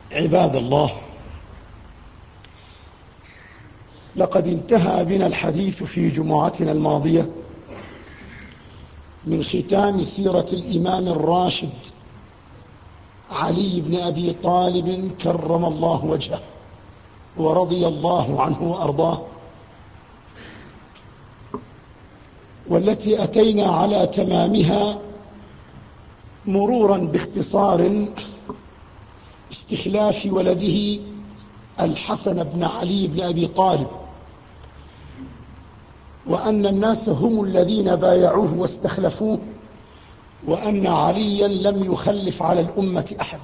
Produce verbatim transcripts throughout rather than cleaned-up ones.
عباد الله، لقد انتهى بنا الحديث في جمعتنا الماضية من ختام سيرة الإمام الراشد علي بن أبي طالب كرم الله وجهه ورضي الله عنه وأرضاه، والتي أتينا على تمامها مرورا باختصار استخلاف ولده الحسن بن علي بن أبي طالب، وأن الناس هم الذين بايعوه واستخلفوه، وأن عليا لم يخلف على الأمة أحد.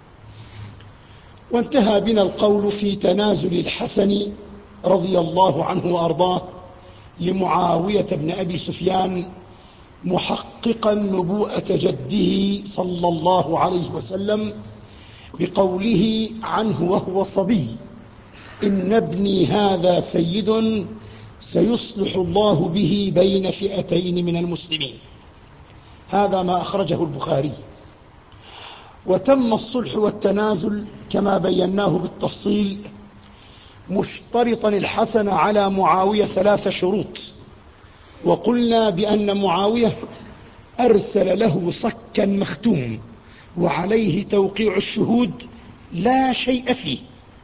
وانتهى بنا القول في تنازل الحسن رضي الله عنه وأرضاه لمعاوية بن أبي سفيان محققا نبوءة جده صلى الله عليه وسلم بقوله عنه وهو صبي: إن ابني هذا سيد سيصلح الله به بين فئتين من المسلمين. هذا ما أخرجه البخاري. وتم الصلح والتنازل كما بيناه بالتفصيل، مشترطا الحسن على معاوية ثلاث شروط. وقلنا بأن معاوية أرسل له صكا مختوم وعليه توقيع الشهود لا شيء فيه،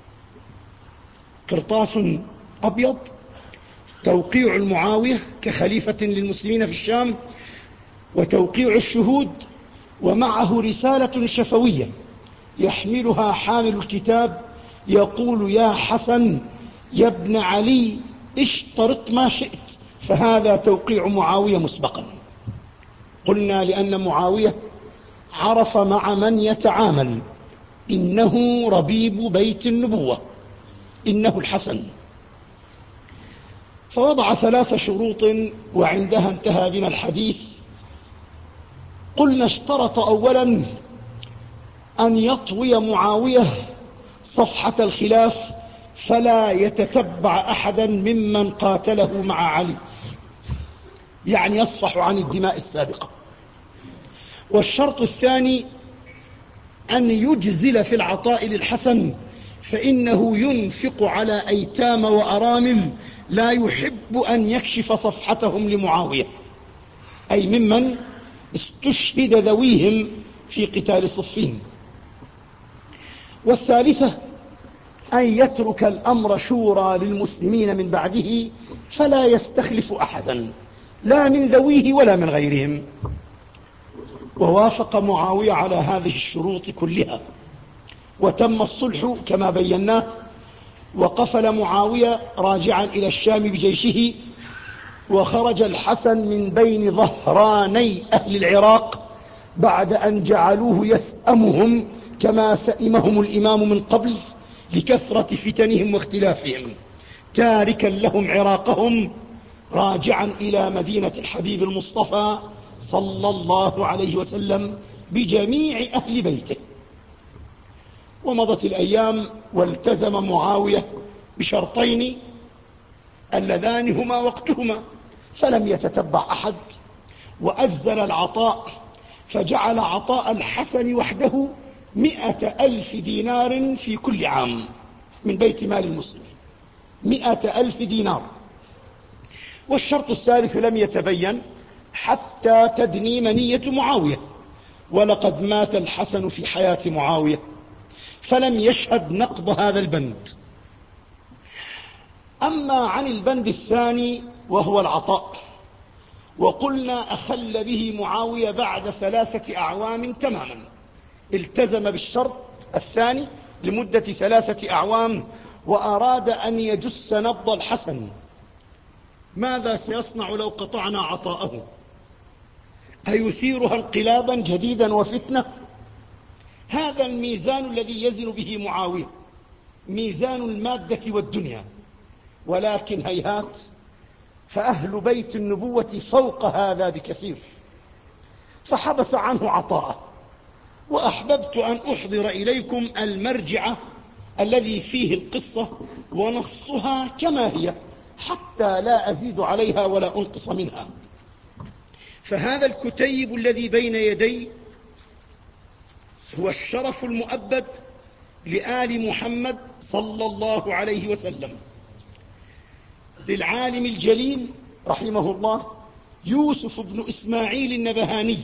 قرطاس أبيض توقيع المعاوية كخليفة للمسلمين في الشام، وتوقيع الشهود، ومعه رسالة شفوية يحملها حامل الكتاب يقول: يا حسن يا ابن علي اشترط ما شئت. فهذا توقيع معاوية مسبقا. قلنا لأن معاوية عرف مع من يتعامل، إنه ربيب بيت النبوة، إنه الحسن. فوضع ثلاث شروط وعندها انتهى بنا الحديث. قلنا اشترط أولا أن يطوي معاوية صفحة الخلاف فلا يتتبع أحدا ممن قاتله مع علي، يعني يصفح عن الدماء السابقة. والشرط الثاني أن يجزل في العطاء للحسن، فإنه ينفق على أيتام وأرامل لا يحب أن يكشف صفحتهم لمعاوية، أي ممن استشهد ذويهم في قتال صفين. والثالثة أن يترك الأمر شورى للمسلمين من بعده، فلا يستخلف أحدا لا من ذويه ولا من غيرهم. ووافق معاوية على هذه الشروط كلها، وتم الصلح كما بيناه. وقفل معاوية راجعا إلى الشام بجيشه، وخرج الحسن من بين ظهراني أهل العراق بعد أن جعلوه يسأمهم كما سئمهم الإمام من قبل لكثرة فتنهم واختلافهم، تاركا لهم عراقهم راجعا إلى مدينة الحبيب المصطفى صلى الله عليه وسلم بجميع أهل بيته. ومضت الأيام والتزم معاوية بشرطين اللذان هما وقتهما، فلم يتتبع أحد، وأجزل العطاء، فجعل عطاء الحسن وحده مئة ألف دينار في كل عام من بيت مال المسلمين، مئة ألف دينار. والشرط الثالث لم يتبين حتى تدني منية معاوية، ولقد مات الحسن في حياة معاوية فلم يشهد نقض هذا البند. أما عن البند الثاني وهو العطاء، وقلنا أخل به معاوية بعد ثلاثة أعوام تماما، التزم بالشرط الثاني لمدة ثلاثة أعوام، وأراد أن يجس نبض الحسن. ماذا سيصنع لو قطعنا عطاءه؟ أيثيرها انقلابا جديدا وفتنة؟ هذا الميزان الذي يزن به معاوية، ميزان المادة والدنيا. ولكن هيهات، فأهل بيت النبوة فوق هذا بكثير، فحبس عنه عطاءه. وأحببت أن أحضر إليكم المرجع الذي فيه القصة ونصها كما هي، حتى لا أزيد عليها ولا أنقص منها. فهذا الكتيب الذي بين يدي هو الشرف المؤبد لآل محمد صلى الله عليه وسلم، للعالم الجليل رحمه الله يوسف بن إسماعيل النبهاني،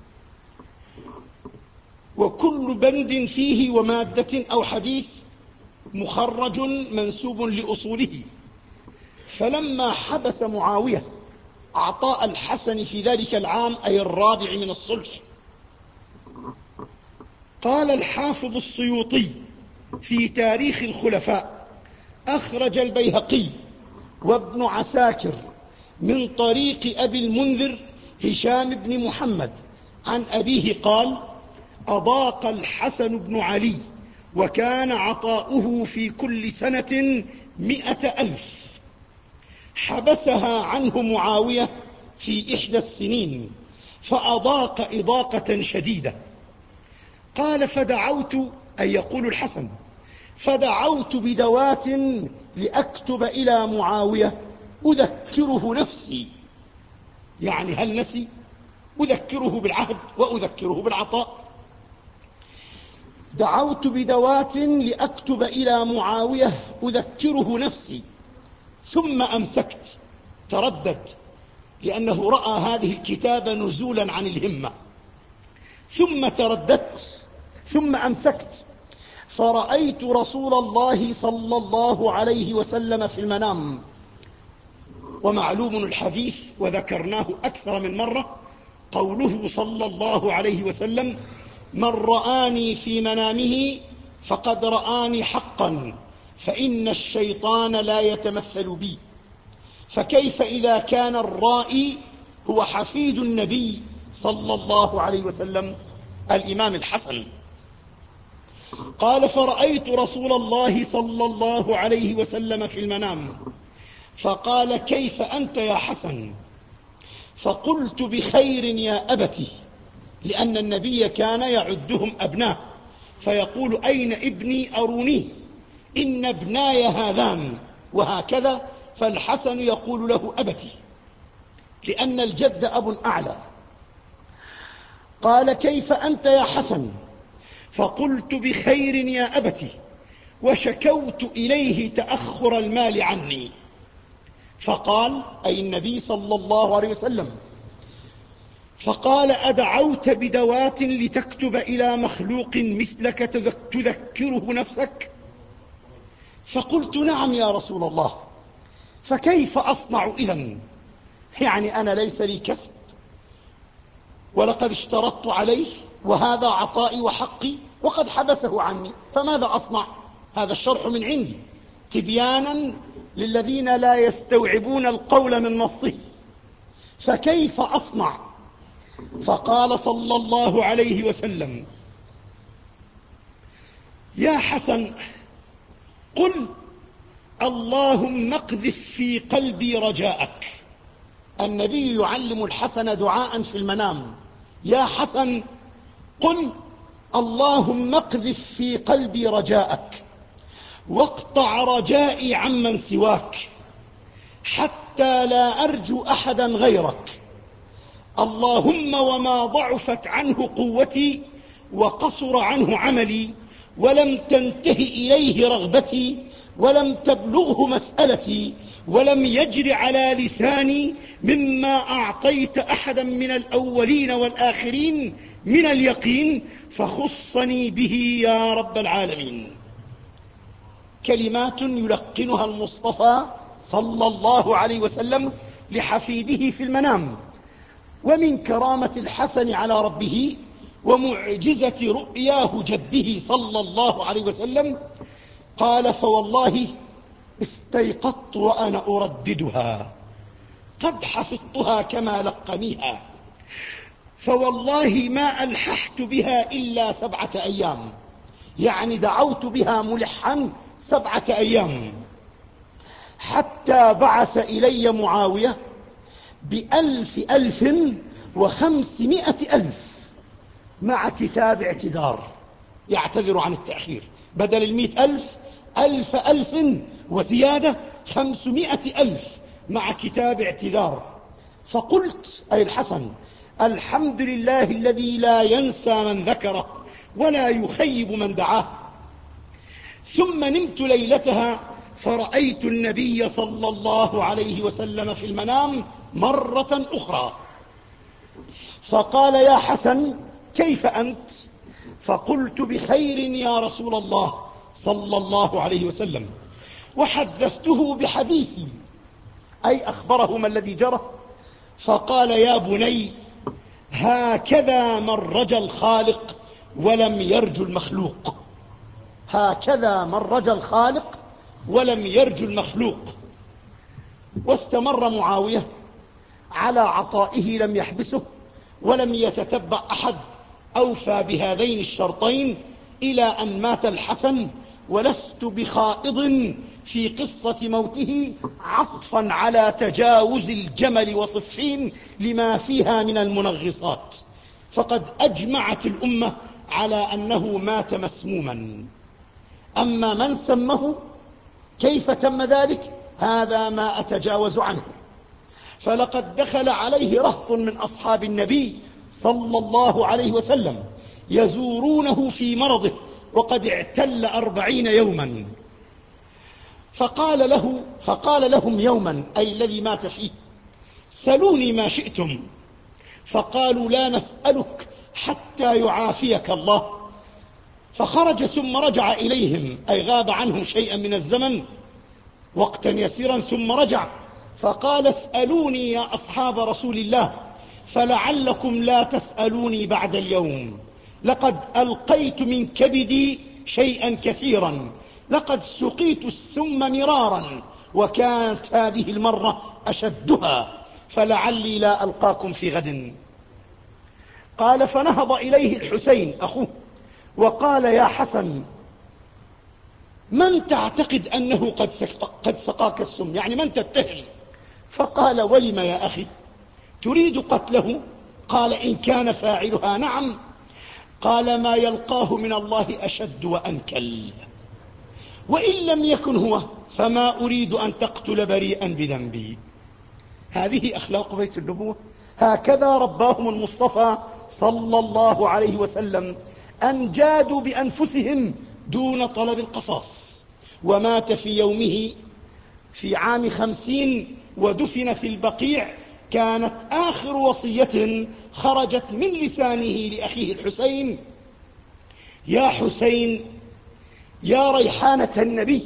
وكل بند فيه ومادة أو حديث مخرج منسوب لأصوله. فلما حبس معاوية عطاء الحسن في ذلك العام، أي الرابع من الصلح، قال الحافظ السيوطي في تاريخ الخلفاء: أخرج البيهقي وابن عساكر من طريق أبي المنذر هشام بن محمد عن أبيه قال: أضاق الحسن بن علي وكان عطاؤه في كل سنة مئة ألف، حبسها عنه معاوية في إحدى السنين فأضاق إضاقة شديدة. قال: فدعوت، أي يقول الحسن، فدعوت بدوات لأكتب إلى معاوية أذكره نفسي، يعني هل نسي؟ أذكره بالعهد وأذكره بالعطاء. دعوت بدوات لأكتب إلى معاوية أذكره نفسي، ثم أمسكت، تردد لأنه رأى هذه الكتابة نزولا عن الهمة، ثم ترددت ثم أمسكت، فرأيت رسول الله صلى الله عليه وسلم في المنام. ومعلوم الحديث وذكرناه أكثر من مرة قوله صلى الله عليه وسلم: من رآني في منامه فقد رآني حقا، فإن الشيطان لا يتمثل بي. فكيف إذا كان الرائي هو حفيد النبي صلى الله عليه وسلم الإمام الحسن؟ قال: فرأيت رسول الله صلى الله عليه وسلم في المنام فقال: كيف أنت يا حسن؟ فقلت: بخير يا أبتي، لأن النبي كان يعدهم أبناء فيقول: أين ابني أرونيه، إن ابناي هذان، وهكذا. فالحسن يقول له أبتي لأن الجد أب أعلى. قال: كيف أنت يا حسن؟ فقلت: بخير يا أبتي، وشكوت إليه تأخر المال عني. فقال، أي النبي صلى الله عليه وسلم، فقال: أدعوت بدوات لتكتب إلى مخلوق مثلك تذكره نفسك؟ فقلت: نعم يا رسول الله، فكيف أصنع إذن؟ يعني أنا ليس لي كسب ولقد اشترطت عليه وهذا عطائي وحقي وقد حبسه عني، فماذا أصنع؟ هذا الشرح من عندي تبيانا للذين لا يستوعبون القول من نصه. فكيف أصنع؟ فقال صلى الله عليه وسلم: يا حسن، قل اللهم اقذف في قلبي رجاءك. النبي يعلم الحسن دعاء في المنام: يا حسن، قل اللهم اقذف في قلبي رجاءك، واقطع رجائي عمن سواك، حتى لا أرجو أحدا غيرك. اللهم وما ضعفت عنه قوتي وقصر عنه عملي ولم تنته إليه رغبتي ولم تبلغه مسألتي ولم يجر على لساني مما أعطيت أحدا من الأولين والآخرين من اليقين، فخصني به يا رب العالمين. كلمات يلقنها المصطفى صلى الله عليه وسلم لحفيده في المنام. ومن كرامة الحسن على ربه ومعجزة رؤياه جده صلى الله عليه وسلم قال: فوالله استيقظت وأنا أرددها، قد حفظتها كما لقنيها، فوالله ما ألححت بها إلا سبعة أيام، يعني دعوت بها ملحا سبعة أيام، حتى بعث إلي معاوية بألف ألف وخمسمائة ألف مع كتاب اعتذار، يعتذر عن التأخير، بدل المئة ألف ألف ألف وزيادة خمسمائة ألف مع كتاب اعتذار. فقلت، أي الحسن: الحمد لله الذي لا ينسى من ذكره ولا يخيب من دعاه. ثم نمت ليلتها فرأيت النبي صلى الله عليه وسلم في المنام مرة أخرى، فقال: يا حسن كيف أنت؟ فقلت: بخير يا رسول الله صلى الله عليه وسلم. وحدثته بحديثي، أي أخبره ما الذي جرى. فقال: يا بني، هكذا من رجا الخالق ولم يرجو المخلوق، هكذا من رجا الخالق ولم يرجو المخلوق. واستمر معاوية على عطائه، لم يحبسه ولم يتتبع أحد أوفى بهذين الشرطين إلى أن مات الحسن. ولست بخائض في قصة موته عطفا على تجاوز الجمل وصفين لما فيها من المنغصات، فقد أجمعت الأمة على أنه مات مسموما. أما من سمه كيف تم ذلك هذا ما أتجاوز عنه. فلقد دخل عليه رهط من أصحاب النبي صلى الله عليه وسلم يزورونه في مرضه وقد اعتل أربعين يوما، فقال له فقال لهم يوما، أي الذي مات فيه: سلوني ما شئتم. فقالوا: لا نسألك حتى يعافيك الله. فخرج ثم رجع إليهم، أي غاب عنهم شيئا من الزمن وقتا يسيرا ثم رجع، فقال: اسألوني يا أصحاب رسول الله فلعلكم لا تسألوني بعد اليوم، لقد ألقيت من كبدي شيئا كثيرا، لقد سقيت السم مرارا وكانت هذه المرة أشدها، فلعلي لا ألقاكم في غد. قال: فنهض إليه الحسين أخوه وقال: يا حسن، من تعتقد أنه قد قد سقاك السم؟ يعني من تتهم؟ فقال: ولم يا أخي تريد قتله؟ قال: إن كان فاعلها نعم. قال: ما يلقاه من الله أشد وأنكل، وإن لم يكن هو فما أريد أن تقتل بريئا بذنبي. هذه أخلاق بيت النبوة، هكذا رباهم المصطفى صلى الله عليه وسلم، أن جادوا بأنفسهم دون طلب القصاص. ومات في يومه في عام خمسين ودفن في البقيع. كانت آخر وصية خرجت من لسانه لأخيه الحسين: يا حسين، يا ريحانة النبي،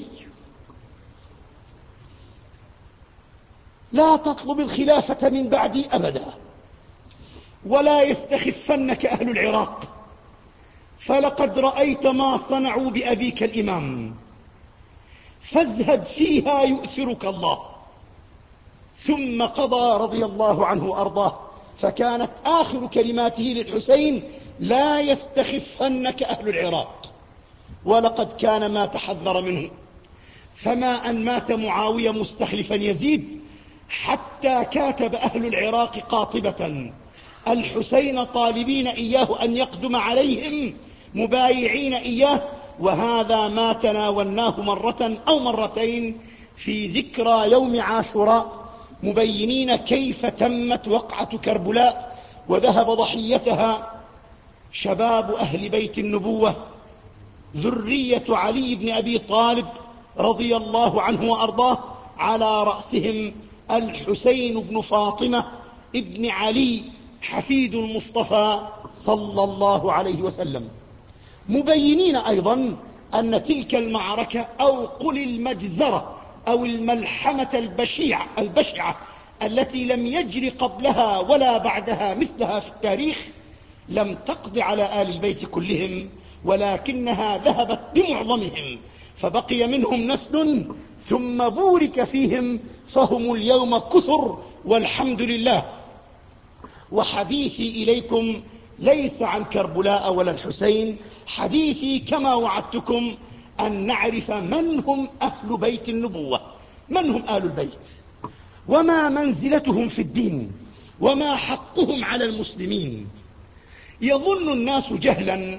لا تطلب الخلافة من بعدي أبدا، ولا يستخفنك أهل العراق، فلقد رأيت ما صنعوا بأبيك الإمام، فازهد فيها يؤثرك الله. ثم قضى رضي الله عنه وأرضاه، فكانت آخر كلماته للحسين: لا يستخفنك أهل العراق. ولقد كان ما تحذر منه، فما أن مات معاوية مستخلفا يزيد حتى كاتب أهل العراق قاطبة الحسين طالبين إياه أن يقدم عليهم مبايعين إياه، وهذا ما تناولناه مرة أو مرتين في ذكرى يوم عاشوراء، مبينين كيف تمت وقعة كربلاء وذهب ضحيتها شباب أهل بيت النبوة، ذرية علي بن أبي طالب رضي الله عنه وأرضاه، على رأسهم الحسين بن فاطمة ابن علي حفيد المصطفى صلى الله عليه وسلم، مبينين أيضا أن تلك المعركة أو قل المجزرة أو الملحمة البشعة, البشعة التي لم يجر قبلها ولا بعدها مثلها في التاريخ لم تقض على آل البيت كلهم، ولكنها ذهبت بمعظمهم، فبقي منهم نسل ثم بورك فيهم، فهم اليوم كثر والحمد لله. وحديثي إليكم ليس عن كربلاء ولا الحسين، حديثي كما وعدتكم أن نعرف من هم أهل بيت النبوة، من هم آل البيت، وما منزلتهم في الدين، وما حقهم على المسلمين. يظن الناس جهلا،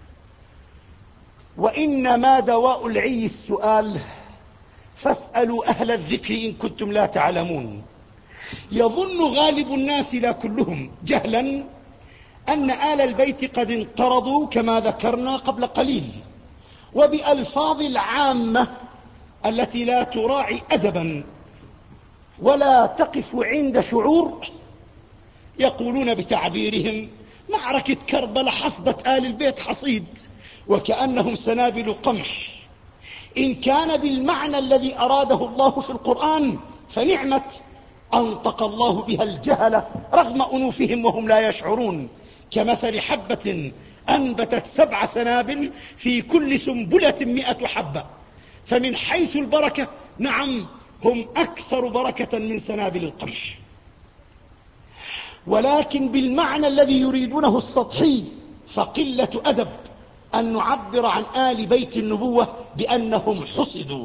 وإنما دواء العي السؤال، فاسألوا أهل الذكر إن كنتم لا تعلمون. يظن غالب الناس لا كلهم جهلا أن آل البيت قد انقرضوا كما ذكرنا قبل قليل، وبألفاظ العامة التي لا تراعي أدبا ولا تقف عند شعور، يقولون بتعبيرهم: معركة كربلاء حصبت آل البيت حصيد وكأنهم سنابل قمح. إن كان بالمعنى الذي أراده الله في القرآن فنعمة، أنطق الله بها الجهل رغم أنوفهم وهم لا يشعرون، كمثل حبة أنبتت سبع سنابل في كل سنبلة مئة حبة. فمن حيث البركة نعم هم أكثر بركة من سنابل القمح، ولكن بالمعنى الذي يريدونه السطحي فقلة أدب أن نعبر عن آل بيت النبوة بأنهم حصدوا.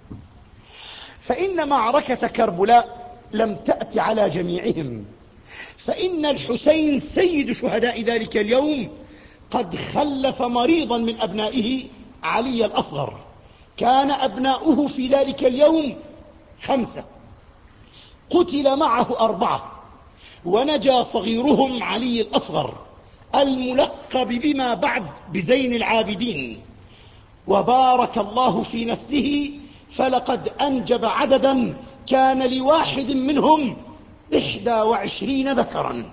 فإن معركة كربلاء لم تأت على جميعهم، فإن الحسين سيد شهداء ذلك اليوم قد خلف مريضا من أبنائه علي الأصغر. كان أبناؤه في ذلك اليوم خمسة، قتل معه أربعة، ونجا صغيرهم علي الأصغر الملقب بما بعد بزين العابدين. وبارك الله في نسله، فلقد أنجب عددا كان لواحد منهم إحدى وعشرين ذكرا.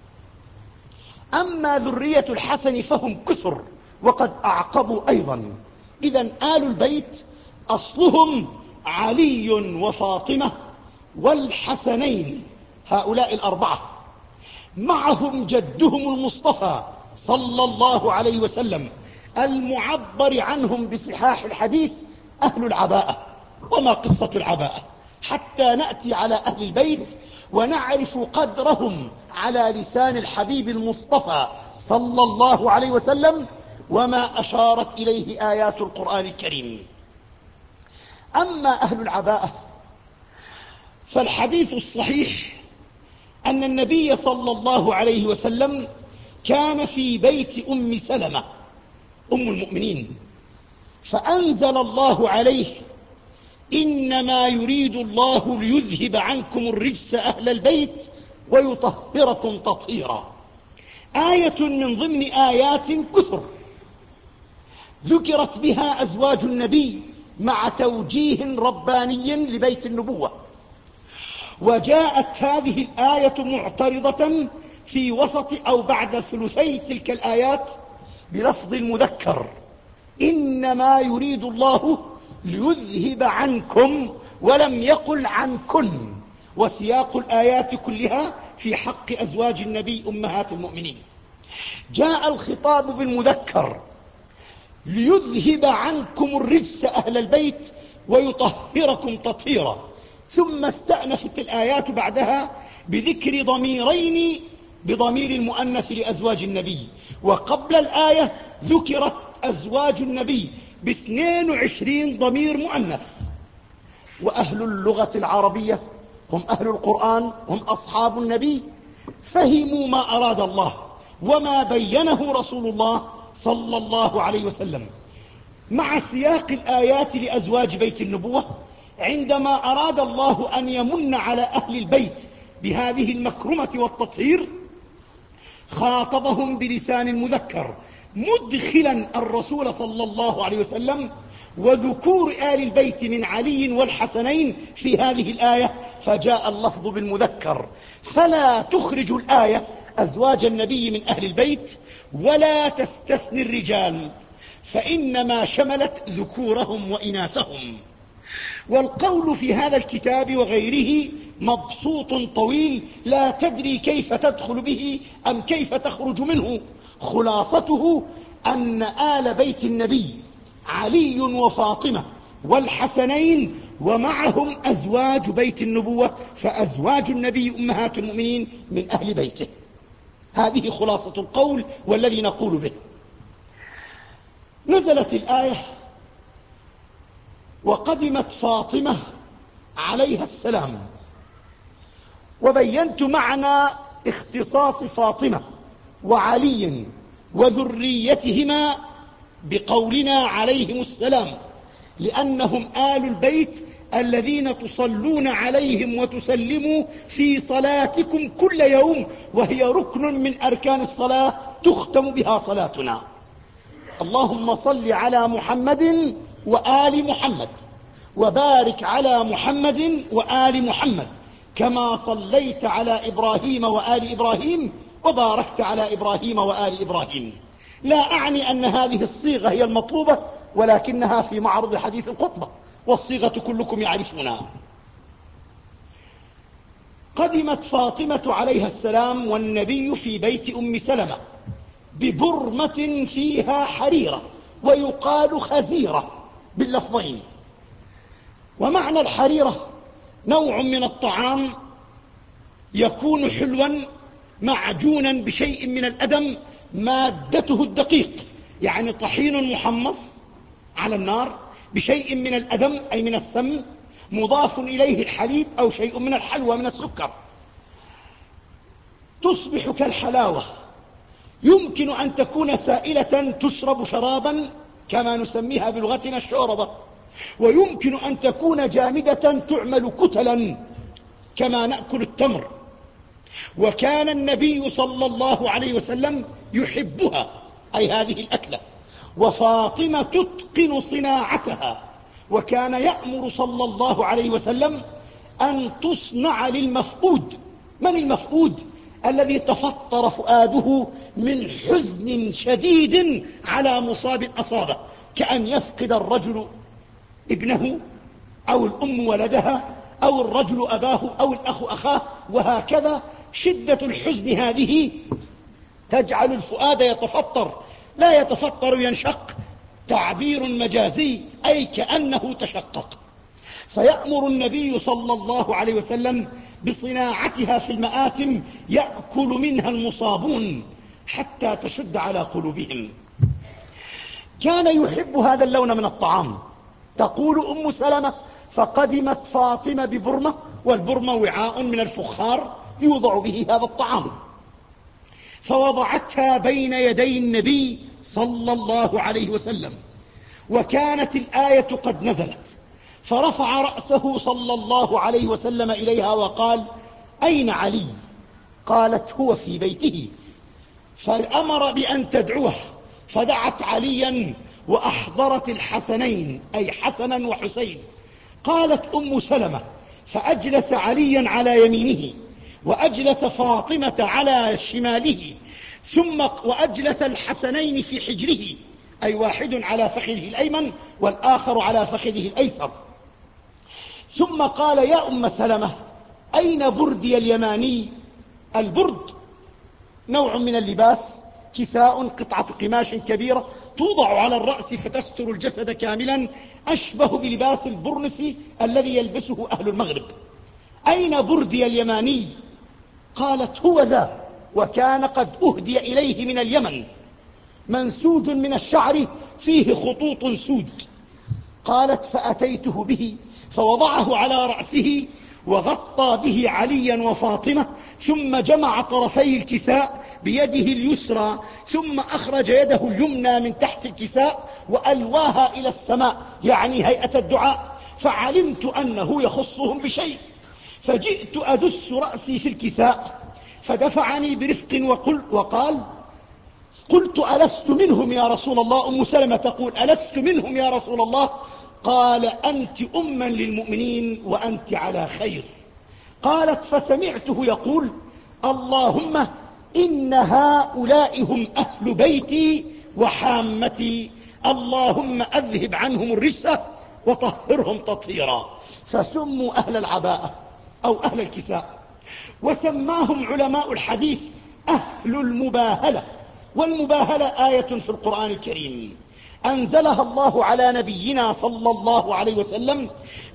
أما ذرية الحسن فهم كثر وقد أعقبوا أيضا. إذن آل البيت أصلهم علي وفاطمة والحسنين، هؤلاء الأربعة، معهم جدهم المصطفى صلى الله عليه وسلم المعبر عنهم بصحاح الحديث أهل العباءة. وما قصة العباءة حتى نأتي على أهل البيت ونعرف قدرهم على لسان الحبيب المصطفى صلى الله عليه وسلم وما أشارت إليه آيات القرآن الكريم. أما أهل العباءة فالحديث الصحيح أن النبي صلى الله عليه وسلم كان في بيت أم سلمة أم المؤمنين، فأنزل الله عليه: إنما يريد الله ليذهب عنكم الرجس أهل البيت ويطهركم تطهيرا. آية من ضمن آيات كثر ذكرت بها أزواج النبي مع توجيه رباني لبيت النبوة. وجاءت هذه الآية معترضة في وسط أو بعد ثلثي تلك الآيات بلفظ المذكر: إنما يريد الله ليذهب عنكم، ولم يقل عنكن. وسياق الآيات كلها في حق أزواج النبي أمهات المؤمنين. جاء الخطاب بالمذكر: ليذهب عنكم الرجس أهل البيت ويطهركم تطهيرا. ثم استأنفت الآيات بعدها بذكر ضميرين بضمير المؤنث لأزواج النبي. وقبل الآية ذكرت أزواج النبي باثنين وعشرين ضمير مؤنث. وأهل اللغة العربية هم أهل القرآن، هم أصحاب النبي، فهموا ما أراد الله وما بينه رسول الله صلى الله عليه وسلم مع سياق الآيات لأزواج بيت النبوة. عندما أراد الله أن يمن على أهل البيت بهذه المكرمة والتطهير خاطبهم بلسان المذكر، مدخلا الرسول صلى الله عليه وسلم وذكور آل البيت من علي والحسنين في هذه الآية، فجاء اللفظ بالمذكر. فلا تخرج الآية أزواج النبي من أهل البيت ولا تستثني الرجال، فإنما شملت ذكورهم وإناثهم. والقول في هذا الكتاب وغيره مبسوط طويل، لا تدري كيف تدخل به أم كيف تخرج منه. خلاصته أن آل بيت النبي علي وفاطمة والحسنين ومعهم أزواج بيت النبوة، فأزواج النبي أمهات المؤمنين من أهل بيته. هذه خلاصة القول والذي نقول به. نزلت الآية: وقدمت فاطمة عليها السلام. وبينت معنى اختصاص فاطمة وعلي وذريتهما بقولنا عليهم السلام، لأنهم آل البيت الذين تصلون عليهم وتسلموا في صلاتكم كل يوم، وهي ركن من أركان الصلاة تختم بها صلاتنا. اللهم صل على محمد وآل محمد وبارك على محمد وآل محمد كما صليت على إبراهيم وآل إبراهيم وباركت على إبراهيم وآل إبراهيم. لا أعني أن هذه الصيغة هي المطلوبة، ولكنها في معرض حديث الخطبة، والصيغة كلكم يعرفونها. قدمت فاطمة عليها السلام والنبي في بيت أم سلمة ببرمة فيها حريرة ويقال خزيرة باللفظين. ومعنى الحريرة نوع من الطعام يكون حلوا معجونا بشيء من الأدم مادته الدقيق، يعني طحين محمص على النار بشيء من الأدم أي من السم، مضاف إليه الحليب أو شيء من الحلوى من السكر، تصبح كالحلاوة. يمكن أن تكون سائلة تشرب شرابا كما نسميها بلغتنا الشوربة، ويمكن أن تكون جامدة تعمل كتلا كما نأكل التمر. وكان النبي صلى الله عليه وسلم يحبها، أي هذه الأكلة، وفاطمة تتقن صناعتها، وكان يأمر صلى الله عليه وسلم أن تصنع للمفقود. من المفقود؟ الذي تفطر فؤاده من حزن شديد على مصاب أصابه، كأن يفقد الرجل ابنه أو الأم ولدها أو الرجل أباه أو الأخ أخاه، وهكذا. شدة الحزن هذه تجعل الفؤاد يتفطر، لا يتفطر ينشق، تعبير مجازي أي كأنه تشقق. فيأمر النبي صلى الله عليه وسلم بصناعتها في المآتم يأكل منها المصابون حتى تشد على قلوبهم. كان يحب هذا اللون من الطعام. تقول أم سلمة: فقدمت فاطمة ببرمة، والبرمة وعاء من الفخار يوضع به هذا الطعام، فوضعتها بين يدي النبي صلى الله عليه وسلم، وكانت الآية قد نزلت، فرفع رأسه صلى الله عليه وسلم إليها وقال: أين علي؟ قالت: هو في بيته. فأمر بأن تدعوه، فدعت عليا وأحضرت الحسنين أي حسنا وحسين. قالت أم سلمة: فأجلس عليا على يمينه، وأجلس فاطمة على شماله، ثم وأجلس الحسنين في حجره، أي واحد على فخذه الأيمن والآخر على فخذه الأيسر. ثم قال: يا أم سلمة، أين بردي اليماني؟ البرد نوع من اللباس، كساء، قطعة قماش كبيرة توضع على الرأس فتستر الجسد كاملا، أشبه بلباس البرنس الذي يلبسه أهل المغرب. أين بردي اليماني؟ قالت: هو ذا، وكان قد أهدي إليه من اليمن، منسوج من الشعر فيه خطوط سود. قالت: فأتيته به فوضعه على رأسه وغطى به عليا وفاطمة، ثم جمع طرفي الكساء بيده اليسرى، ثم أخرج يده اليمنى من تحت الكساء وألواها إلى السماء، يعني هيئة الدعاء. فعلمت أنه يخصهم بشيء، فجئت أدس رأسي في الكساء، فدفعني برفق وقل وقال: قلت: ألست منهم يا رسول الله؟ أم سلمة تقول: ألست منهم يا رسول الله؟ قال: أنت أما للمؤمنين وأنت على خير. قالت: فسمعته يقول: اللهم إن هؤلاء هم أهل بيتي وحامتي، اللهم أذهب عنهم الرجس وطهرهم تطهيرا. فسموا أهل العباءة أو أهل الكساء. وسماهم علماء الحديث أهل المباهلة. والمباهلة آية في القرآن الكريم أنزلها الله على نبينا صلى الله عليه وسلم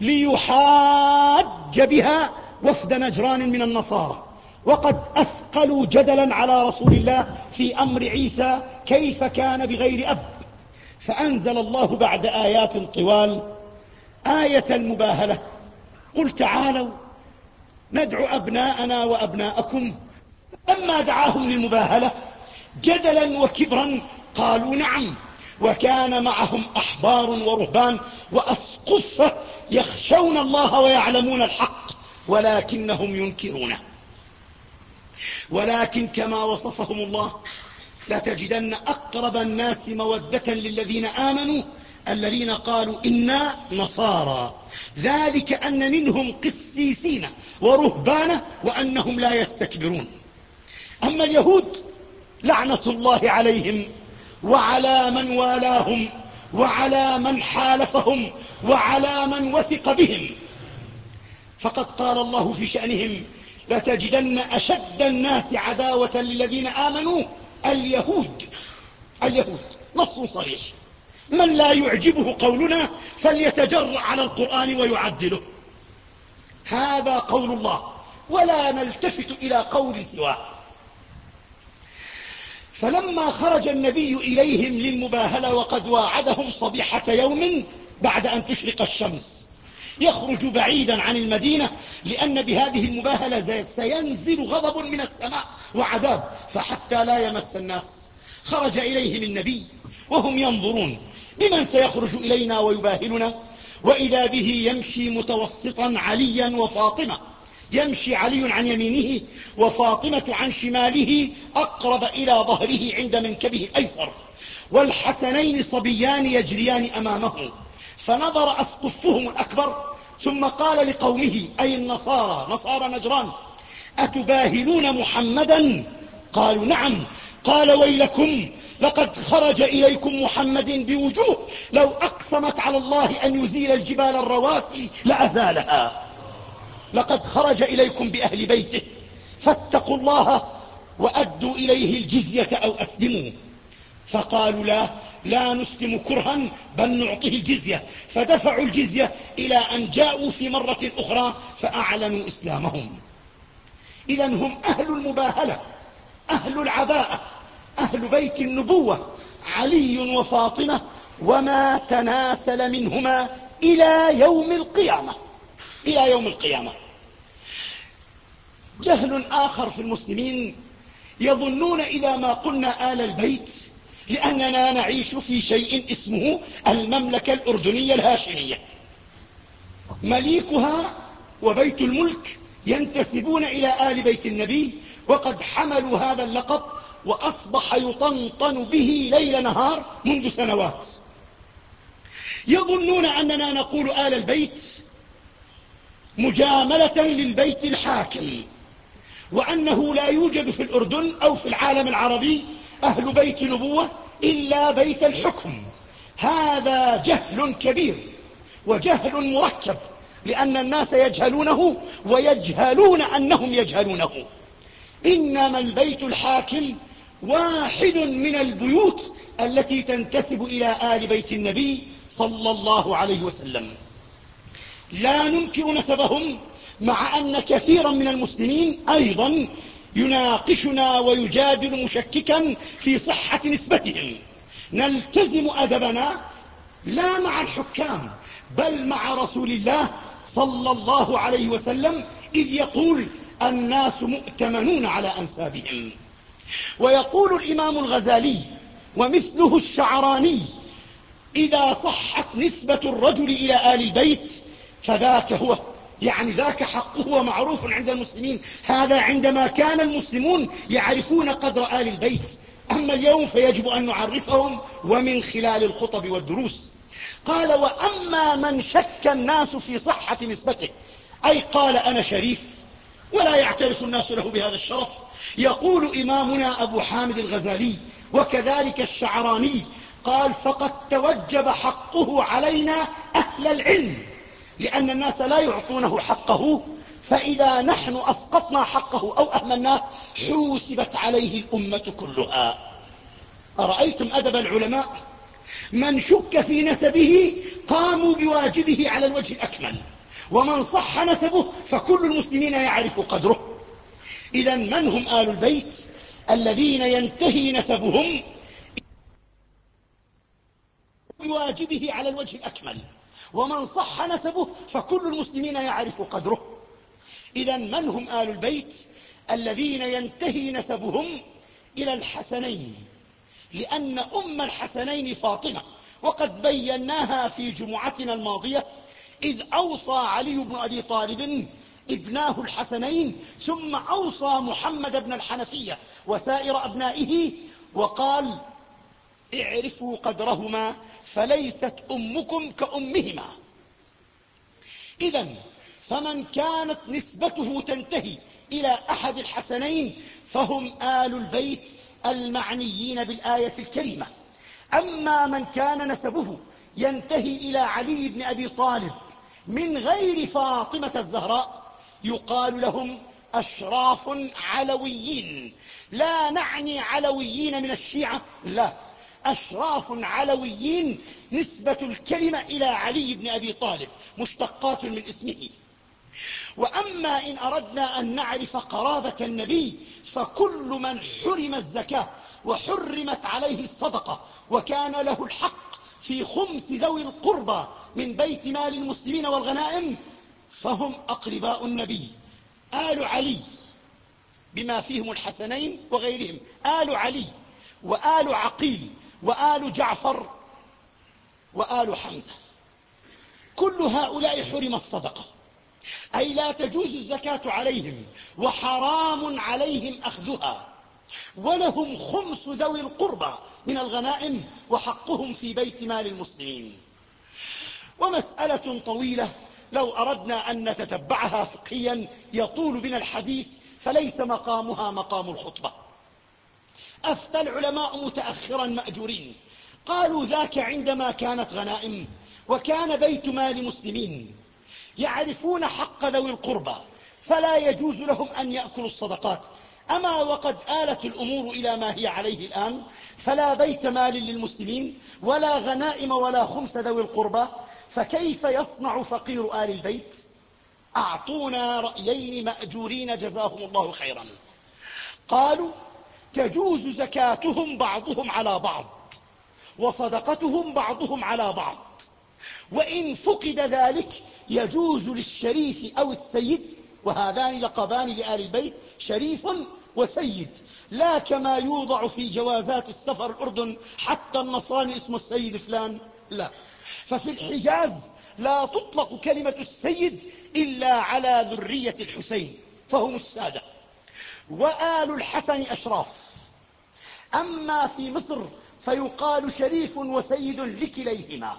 ليحاج بها وفد نجران من النصارى، وقد أثقلوا جدلا على رسول الله في أمر عيسى كيف كان بغير أب. فأنزل الله بعد آيات طوال آية المباهلة: قل تعالوا ندعو أبناءنا وأبناءكم. لما دعاهم للمباهلة جدلا وكبرا قالوا نعم. وكان معهم أحبار ورهبان وأسقفة يخشون الله ويعلمون الحق ولكنهم ينكرونه. ولكن كما وصفهم الله لتجدن أقرب الناس مودة للذين آمنوا الذين قالوا إنا نصارى، ذلك أن منهم قسيسين ورهبانا وأنهم لا يستكبرون. أما اليهود لعنة الله عليهم وعلى من والاهم وعلى من حالفهم وعلى من وثق بهم، فقد قال الله في شأنهم لتجدن أشد الناس عداوة للذين آمنوا اليهود. اليهود نص صريح، من لا يعجبه قولنا فليتجرأ على القرآن ويعدله، هذا قول الله ولا نلتفت إلى قول سواه. فلما خرج النبي إليهم للمباهلة وقد واعدهم صبيحة يوم بعد أن تشرق الشمس، يخرج بعيدا عن المدينة لأن بهذه المباهلة سينزل غضب من السماء وعذاب، فحتى لا يمس الناس خرج إليهم النبي وهم ينظرون بمن سيخرج إلينا ويباهلنا، وإذا به يمشي متوسطا عليا وفاطمة، يمشي علي عن يمينه وفاطمة عن شماله أقرب إلى ظهره عند منكبه الأيسر، والحسنين صبيان يجريان أمامه، فنظر أسقفهم الأكبر ثم قال لقومه أي النصارى نصارى نجران أتباهلون محمدا؟ قالوا نعم. قال ويلكم لقد خرج إليكم محمد بوجوه لو أقسمت على الله أن يزيل الجبال الرواسي لأزالها، لقد خرج إليكم بأهل بيته فاتقوا الله وأدوا إليه الجزية أو أسلموا. فقالوا لا لا نسلم كرها بل نعطيه الجزية، فدفعوا الجزية إلى أن جاءوا في مرة أخرى فأعلنوا إسلامهم. إذا هم أهل المباهلة، أهل العباءة، أهل بيت النبوة، علي وفاطمة، وما تناسل منهما إلى يوم القيامة. إلى يوم القيامة. جهل آخر في المسلمين، يظنون إذا ما قلنا آل البيت لأننا نعيش في شيء اسمه المملكة الأردنية الهاشمية، مليكها وبيت الملك ينتسبون إلى آل بيت النبي، وقد حملوا هذا اللقب وأصبح يطنطن به ليل نهار منذ سنوات. يظنون أننا نقول آل البيت مجاملة للبيت الحاكم، وأنه لا يوجد في الأردن أو في العالم العربي أهل بيت نبوة إلا بيت الحكم. هذا جهل كبير وجهل مركب، لأن الناس يجهلونه ويجهلون أنهم يجهلونه. إنما البيت الحاكم واحد من البيوت التي تنتسب إلى آل بيت النبي صلى الله عليه وسلم، لا ننكر نسبهم، مع أن كثيرا من المسلمين أيضا يناقشنا ويجادل مشككا في صحة نسبتهم. نلتزم أدبنا لا مع الحكام بل مع رسول الله صلى الله عليه وسلم، إذ يقول الناس مؤتمنون على أنسابهم. ويقول الإمام الغزالي ومثله الشعراني إذا صحت نسبة الرجل إلى آل البيت فذاك هو، يعني ذاك حقه ومعروف عند المسلمين. هذا عندما كان المسلمون يعرفون قدر آل البيت، أما اليوم فيجب أن نعرفهم ومن خلال الخطب والدروس. قال وأما من شك الناس في صحة نسبته، أي قال أنا شريف ولا يعترف الناس له بهذا الشرف، يقول إمامنا أبو حامد الغزالي وكذلك الشعراني قال فقد توجب حقه علينا أهل العلم، لأن الناس لا يعطونه حقه، فإذا نحن أسقطنا حقه أو أهملناه حوسبت عليه الأمة كلها. أرأيتم أدب العلماء؟ من شك في نسبه قاموا بواجبه على الوجه الأكمل، ومن صح نسبه فكل المسلمين يعرف قدره. إذا من هم آل البيت الذين ينتهي نسبهم بواجبه على الوجه الأكمل، ومن صح نسبه فكل المسلمين يعرف قدره. إذا من هم آل البيت الذين ينتهي نسبهم إلى الحسنين، لأن أم الحسنين فاطمة، وقد بيناها في جمعتنا الماضية، إذ أوصى علي بن أبي طالب ابناه الحسنين ثم أوصى محمد بن الحنفية وسائر أبنائه وقال اعرفوا قدرهما فليست أمكم كأمهما. إذن فمن كانت نسبته تنتهي إلى أحد الحسنين فهم آل البيت المعنيين بالآية الكريمة. أما من كان نسبه ينتهي إلى علي بن أبي طالب من غير فاطمة الزهراء يقال لهم أشراف علويين. لا نعني علويين من الشيعة، لا، أشراف علويين نسبة الكلمة إلى علي بن أبي طالب، مشتقات من اسمه. وأما إن أردنا أن نعرف قرابة النبي فكل من حرم الزكاة وحرمت عليه الصدقة وكان له الحق في خمس ذوي القربى من بيت مال المسلمين والغنائم فهم أقرباء النبي، آل علي بما فيهم الحسنين وغيرهم، آل علي وآل عقيل وآل جعفر وآل حمزة. كل هؤلاء حرم الصدقة، أي لا تجوز الزكاة عليهم وحرام عليهم أخذها، ولهم خمس ذوي القربى من الغنائم وحقهم في بيت مال المسلمين. ومسألة طويلة لو أردنا أن نتتبعها فقهيا يطول بنا الحديث، فليس مقامها مقام الخطبة. أفتى العلماء متأخرا مأجورين، قالوا ذاك عندما كانت غنائم وكان بيت مال مسلمين يعرفون حق ذوي القربى فلا يجوز لهم أن يأكلوا الصدقات. أما وقد آلت الأمور إلى ما هي عليه الآن، فلا بيت مال للمسلمين ولا غنائم ولا خمس ذوي القربى، فكيف يصنع فقير آل البيت؟ أعطونا رأيين مأجورين جزاهم الله خيرا. قالوا تجوز زكاتهم بعضهم على بعض وصدقتهم بعضهم على بعض، وإن فقد ذلك يجوز للشريف أو السيد، وهذان لقبان لآل البيت، شريف وسيد، لا كما يوضع في جوازات السفر الأردن حتى النصراني اسمه السيد فلان، لا. ففي الحجاز لا تطلق كلمة السيد إلا على ذرية الحسين فهم السادة، وآل الحسن أشراف. أما في مصر فيقال شريف وسيد لكليهما.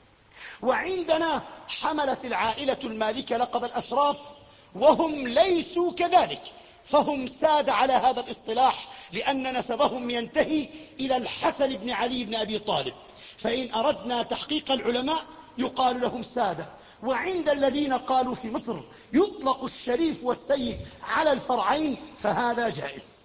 وعندنا حملت العائلة المالكة لقب الأشراف وهم ليسوا كذلك، فهم سادة على هذا الاصطلاح لأن نسبهم ينتهي إلى الحسن بن علي بن أبي طالب، فإن أردنا تحقيق العلماء يقال لهم سادة. وعند الذين قالوا في مصر يطلق الشريف والسيد على الفرعين فهذا جائز.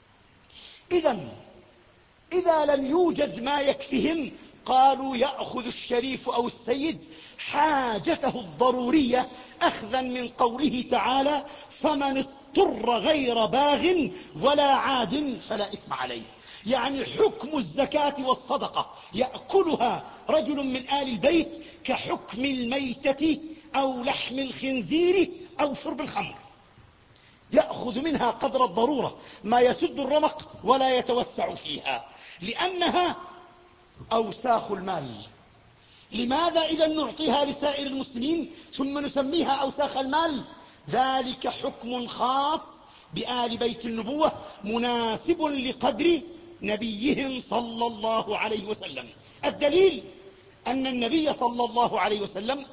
إذن إذا لم يوجد ما يكفهم قالوا يأخذ الشريف أو السيد حاجته الضرورية أخذا من قوله تعالى فمن اضطر غير باغ ولا عاد فلا إثم عليه، يعني حكم الزكاة والصدقة يأكلها رجل من آل البيت كحكم الميتة أو لحم الخنزير أو شرب الخمر، يأخذ منها قدر الضرورة ما يسد الرمق ولا يتوسع فيها، لأنها أوساخ المال. لماذا إذا نعطيها لسائر المسلمين ثم نسميها أوساخ المال؟ ذلك حكم خاص بآل بيت النبوة مناسب لقدر نبيهم صلى الله عليه وسلم. الدليل أن النبي صلى الله عليه وسلم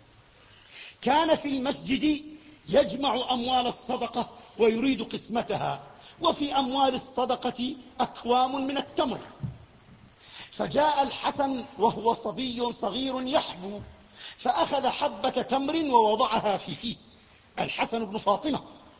كان في المسجد يجمع أموال الصدقة ويريد قسمتها، وفي أموال الصدقة أكوام من التمر، فجاء الحسن وهو صبي صغير يحبو فأخذ حبة تمر ووضعها في فيه، الحسن بن فاطمة،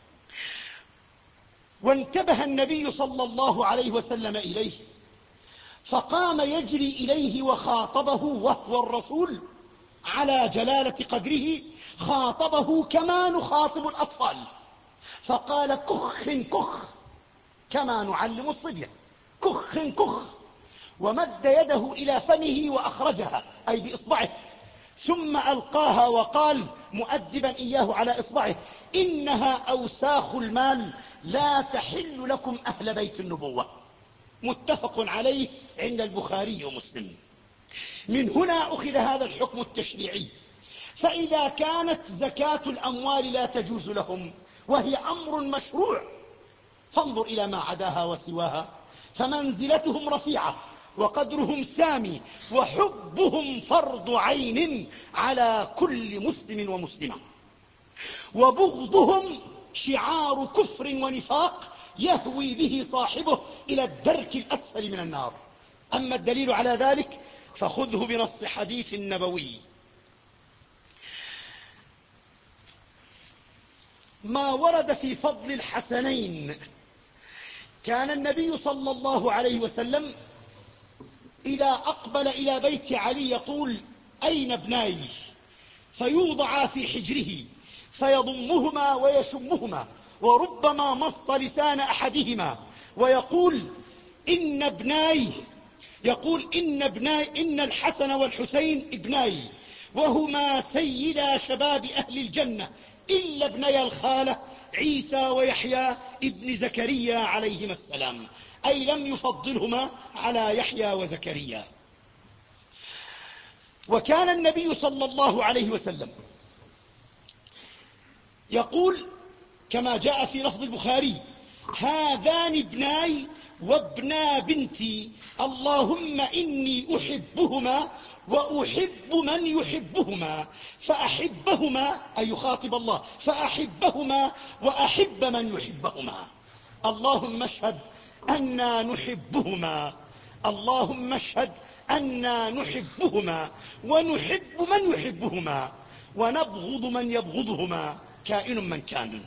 وانتبه النبي صلى الله عليه وسلم إليه فقام يجري إليه وخاطبه وهو الرسول على جلالة قدره، خاطبه كما نخاطب الأطفال فقال كخ كخ كما نعلم الصبية، كخ كخ، ومد يده إلى فمه وأخرجها أي بإصبعه، ثم ألقاها وقال مؤدبا إياه على إصبعه إنها أوساخ المال لا تحل لكم أهل بيت النبوة. متفق عليه عند البخاري ومسلم. من هنا أخذ هذا الحكم التشريعي. فإذا كانت زكاة الأموال لا تجوز لهم وهي أمر مشروع، فانظر إلى ما عداها وسواها، فمنزلتهم رفيعة وقدرهم سامي وحبهم فرض عين على كل مسلم ومسلمة، وبغضهم شعار كفر ونفاق يهوي به صاحبه إلى الدرك الأسفل من النار. أما الدليل على ذلك فخذه بنص حديث نبوي: ما ورد في فضل الحسنين. كان النبي صلى الله عليه وسلم إذا أقبل إلى بيت علي يقول: أين ابناي؟ فيوضع في حجره فيضمهما ويشمهما، وربما مص لسان أحدهما ويقول: إن ابناي يقول إن ابناي إن الحسن والحسين ابناي، وهما سيدا شباب أهل الجنة، إلا ابني الخالة عيسى ويحيى ابن زكريا عليهما السلام، أي لم يفضلهما على يحيى وزكريا. وكان النبي صلى الله عليه وسلم يقول كما جاء في لفظ البخاري: هذان ابناي وابنا بنتي، اللهم إني أحبهما وأحب من يحبهما فأحبهما، أي يخاطب الله، فأحبهما وأحب من يحبهما. اللهم اشهد أنا نحبهما، اللهم اشهد أنا نحبهما ونحب من يحبهما ونبغض من يبغضهما كائن من كان.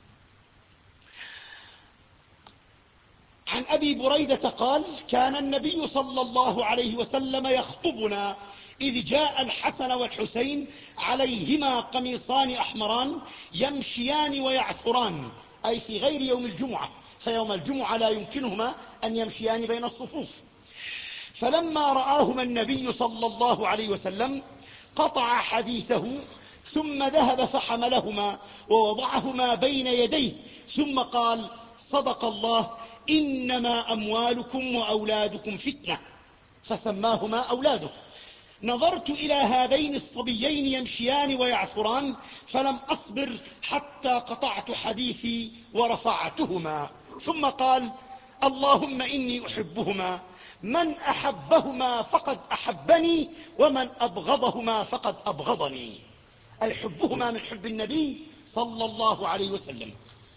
عن أبي بريدة قال: كان النبي صلى الله عليه وسلم يخطبنا إذ جاء الحسن والحسين عليهما قميصان أحمران يمشيان ويعثران، أي في غير يوم الجمعة، فيوم الجمعة لا يمكنهما أن يمشيان بين الصفوف. فلما رآهما النبي صلى الله عليه وسلم قطع حديثه، ثم ذهب فحملهما ووضعهما بين يديه، ثم قال: صدق الله، إنما أموالكم وأولادكم فتنة، فسماهما أولاده. نظرت إلى هذين الصبيين يمشيان ويعثران فلم أصبر حتى قطعت حديثي ورفعتهما. ثم قال: اللهم إني أحبهما، من أحبهما فقد أحبني ومن أبغضهما فقد أبغضني. أي حبهما من حب النبي صلى الله عليه وسلم.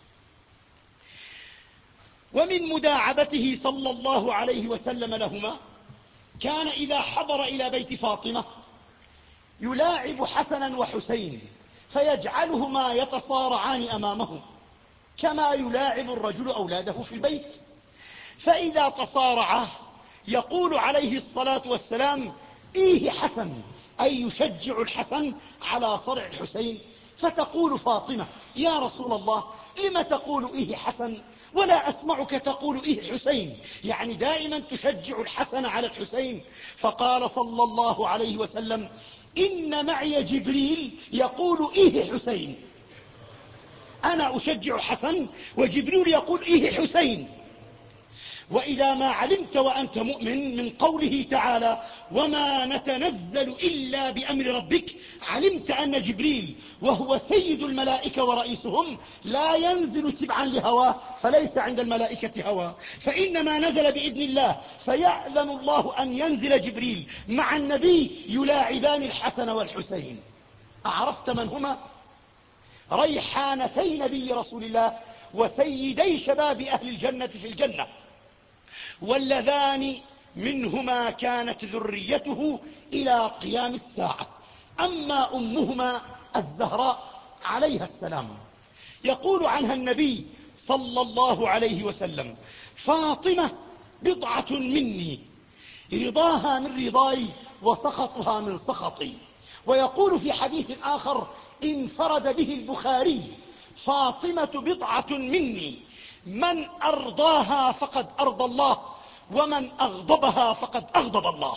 ومن مداعبته صلى الله عليه وسلم لهما، كان إذا حضر إلى بيت فاطمة يلاعب حسنا وحسين فيجعلهما يتصارعان أمامه كما يلاعب الرجل أولاده في البيت، فإذا تصارعا يقول عليه الصلاة والسلام: إيه حسن، أي يشجع الحسن على صرع الحسين. فتقول فاطمة: يا رسول الله، لم تقول إيه حسن ولا أسمعك تقول إيه حسين؟ يعني دائما تشجع الحسن على الحسين. فقال صلى الله عليه وسلم: إن معي جبريل يقول إيه حسين، أنا أشجع الحسن وجبريل يقول إيه حسين. وإذا ما علمت وأنت مؤمن من قوله تعالى: وما نتنزل إلا بأمر ربك، علمت أن جبريل وهو سيد الملائكة ورئيسهم لا ينزل تبعا لهواه، فليس عند الملائكة هوى، فإنما نزل بإذن الله، فيأذن الله أن ينزل جبريل مع النبي يلاعبان الحسن والحسين. أعرفت من هما؟ ريحانتي نبي رسول الله وسيدي شباب أهل الجنة في الجنة، واللذان منهما كانت ذريته إلى قيام الساعة. أما أمهما الزهراء عليها السلام، يقول عنها النبي صلى الله عليه وسلم: فاطمة بضعة مني، رضاها من رضاي وسخطها من سخطي. ويقول في حديث آخر انفرد به البخاري: فاطمة بضعة مني، من أرضاها فقد أرضى الله، ومن أغضبها فقد أغضب الله.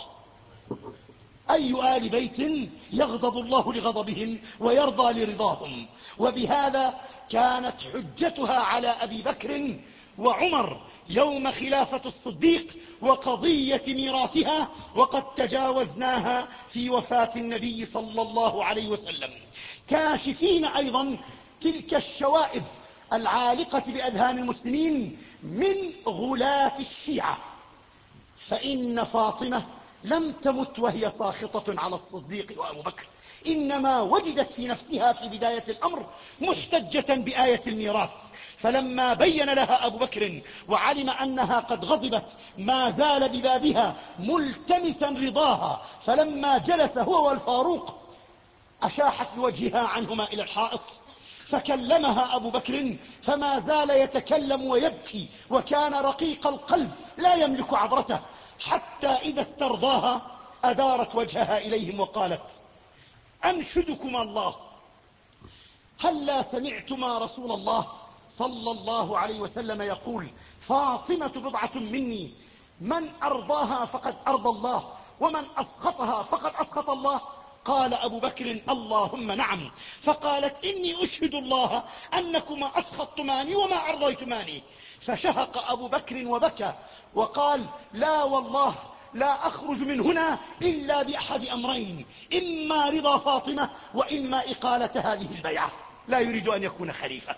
أي آل بيت يغضب الله لغضبهم ويرضى لرضاهم. وبهذا كانت حجتها على أبي بكر وعمر يوم خلافة الصديق وقضية ميراثها، وقد تجاوزناها في وفاة النبي صلى الله عليه وسلم، كاشفين أيضا تلك الشوائب العالقة بأذهان المسلمين من غلاة الشيعة. فإن فاطمة لم تمت وهي ساخطة على الصديق وأبو بكر، إنما وجدت في نفسها في بداية الأمر محتجة بآية الميراث، فلما بين لها أبو بكر وعلم أنها قد غضبت ما زال ببابها ملتمسا رضاها، فلما جلس هو والفاروق أشاحت بوجهها عنهما إلى الحائط، فكلمها أبو بكر فما زال يتكلم ويبكي، وكان رقيق القلب لا يملك عبرته، حتى إذا استرضاها أدارت وجهها إليهم وقالت: أنشدكما الله، هلا سمعتما رسول الله صلى الله عليه وسلم يقول: فاطمة بضعة مني، من أرضاها فقد أرضى الله، ومن أسخطها فقد أسخط الله. قال أبو بكر: اللهم نعم. فقالت: إني أشهد الله أنكما أسخطتماني وما أرضيتماني. فشهق أبو بكر وبكى وقال: لا والله لا أخرج من هنا إلا بأحد أمرين، إما رضا فاطمة وإما إقالة هذه البيعة، لا يريد أن يكون خليفة.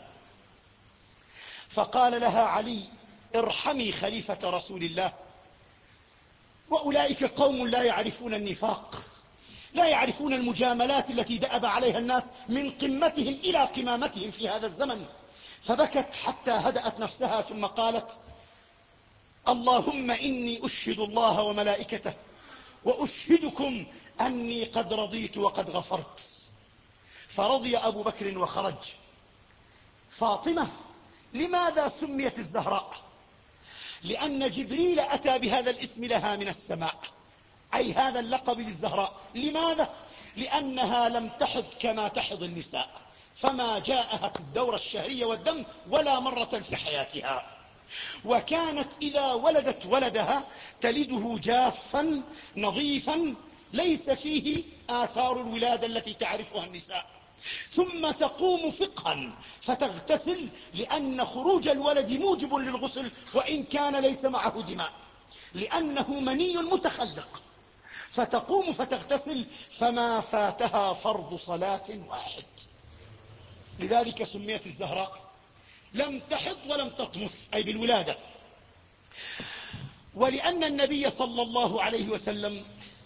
فقال لها علي: ارحمي خليفة رسول الله، وأولئك قوم لا يعرفون النفاق، لا يعرفون المجاملات التي دأب عليها الناس من قمتهم إلى قمامتهم في هذا الزمن. فبكت حتى هدأت نفسها، ثم قالت: اللهم إني أشهد الله وملائكته وأشهدكم أني قد رضيت وقد غفرت. فرضي أبو بكر وخرج. فاطمة لماذا سميت الزهراء؟ لأن جبريل أتى بهذا الاسم لها من السماء، أي هذا اللقب للزهراء. لماذا؟ لأنها لم تحض كما تحض النساء، فما جاءها الدورة الشهرية والدم ولا مرة في حياتها، وكانت إذا ولدت ولدها تلده جافا نظيفا ليس فيه آثار الولادة التي تعرفها النساء، ثم تقوم فقها فتغتسل، لأن خروج الولد موجب للغسل وإن كان ليس معه دماء، لأنه مني متخلق، فتقوم فتغتسل، فما فاتها فرض صلاة واحد. لذلك سميت الزهراء، لم تحض ولم تطمث، أي بالولادة. ولأن النبي صلى الله عليه وسلم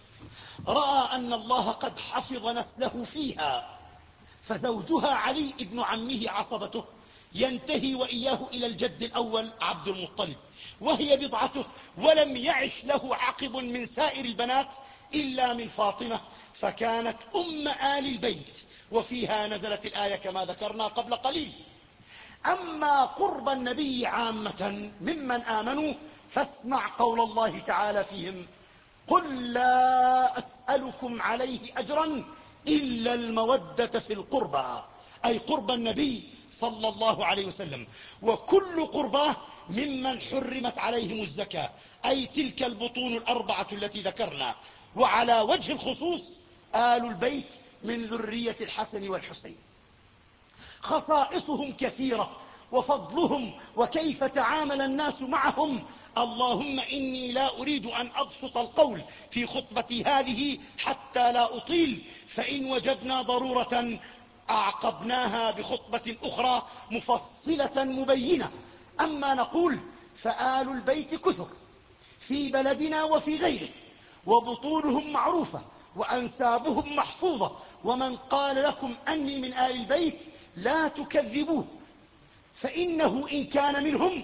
رأى أن الله قد حفظ نسله فيها، فزوجها علي ابن عمه عصبته ينتهي وإياه إلى الجد الأول عبد المطلب، وهي بضعته، ولم يعش له عقب من سائر البنات إلا من فاطمة، فكانت أم آل البيت، وفيها نزلت الآية كما ذكرنا قبل قليل. أما قرب النبي عامة ممن آمنوا فاسمع قول الله تعالى فيهم: قل لا أسألكم عليه أجرا إلا المودة في القربى، أي قرب النبي صلى الله عليه وسلم، وكل قرباه ممن حرمت عليهم الزكاة، أي تلك البطون الأربعة التي ذكرنا، وعلى وجه الخصوص آل البيت من ذرية الحسن والحسين. خصائصهم كثيرة وفضلهم وكيف تعامل الناس معهم. اللهم إني لا أريد أن أبسط القول في خطبتي هذه حتى لا أطيل، فإن وجدنا ضرورة أعقبناها بخطبة أخرى مفصلة مبينة. أما نقول فآل البيت كثر في بلدنا وفي غيره، وبطونهم معروفة وأنسابهم محفوظة، ومن قال لكم أني من آل البيت لا تكذبوه، فإنه إن كان منهم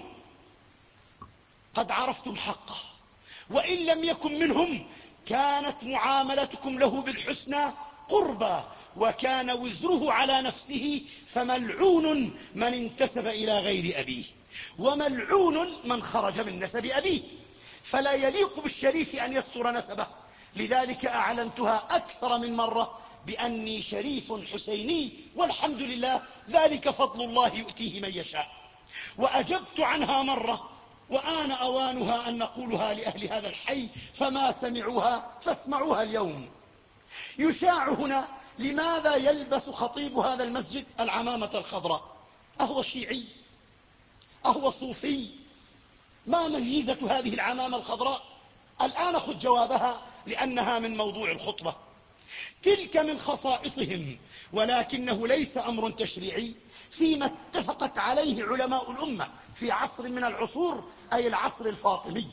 قد عرفتم حقه، وإن لم يكن منهم كانت معاملتكم له بالحسنى قربى، وكان وزره على نفسه، فملعون من انتسب إلى غير أبيه، وملعون من خرج من نسب أبيه، فلا يليق بالشريف أن يستر نسبه. لذلك أعلنتها أكثر من مرة بأني شريف حسيني، والحمد لله، ذلك فضل الله يؤتيه من يشاء. وأجبت عنها مرة، وآن أوانها أن نقولها لأهل هذا الحي، فما سمعوها فاسمعوها اليوم. يشاع هنا: لماذا يلبس خطيب هذا المسجد العمامة الخضراء؟ أهو شيعي؟ أهو صوفي؟ ما ميزة هذه العمامة الخضراء؟ الآن خذ جوابها، لأنها من موضوع الخطبة. تلك من خصائصهم، ولكنه ليس أمر تشريعي فيما اتفقت عليه علماء الأمة في عصر من العصور، أي العصر الفاطمي،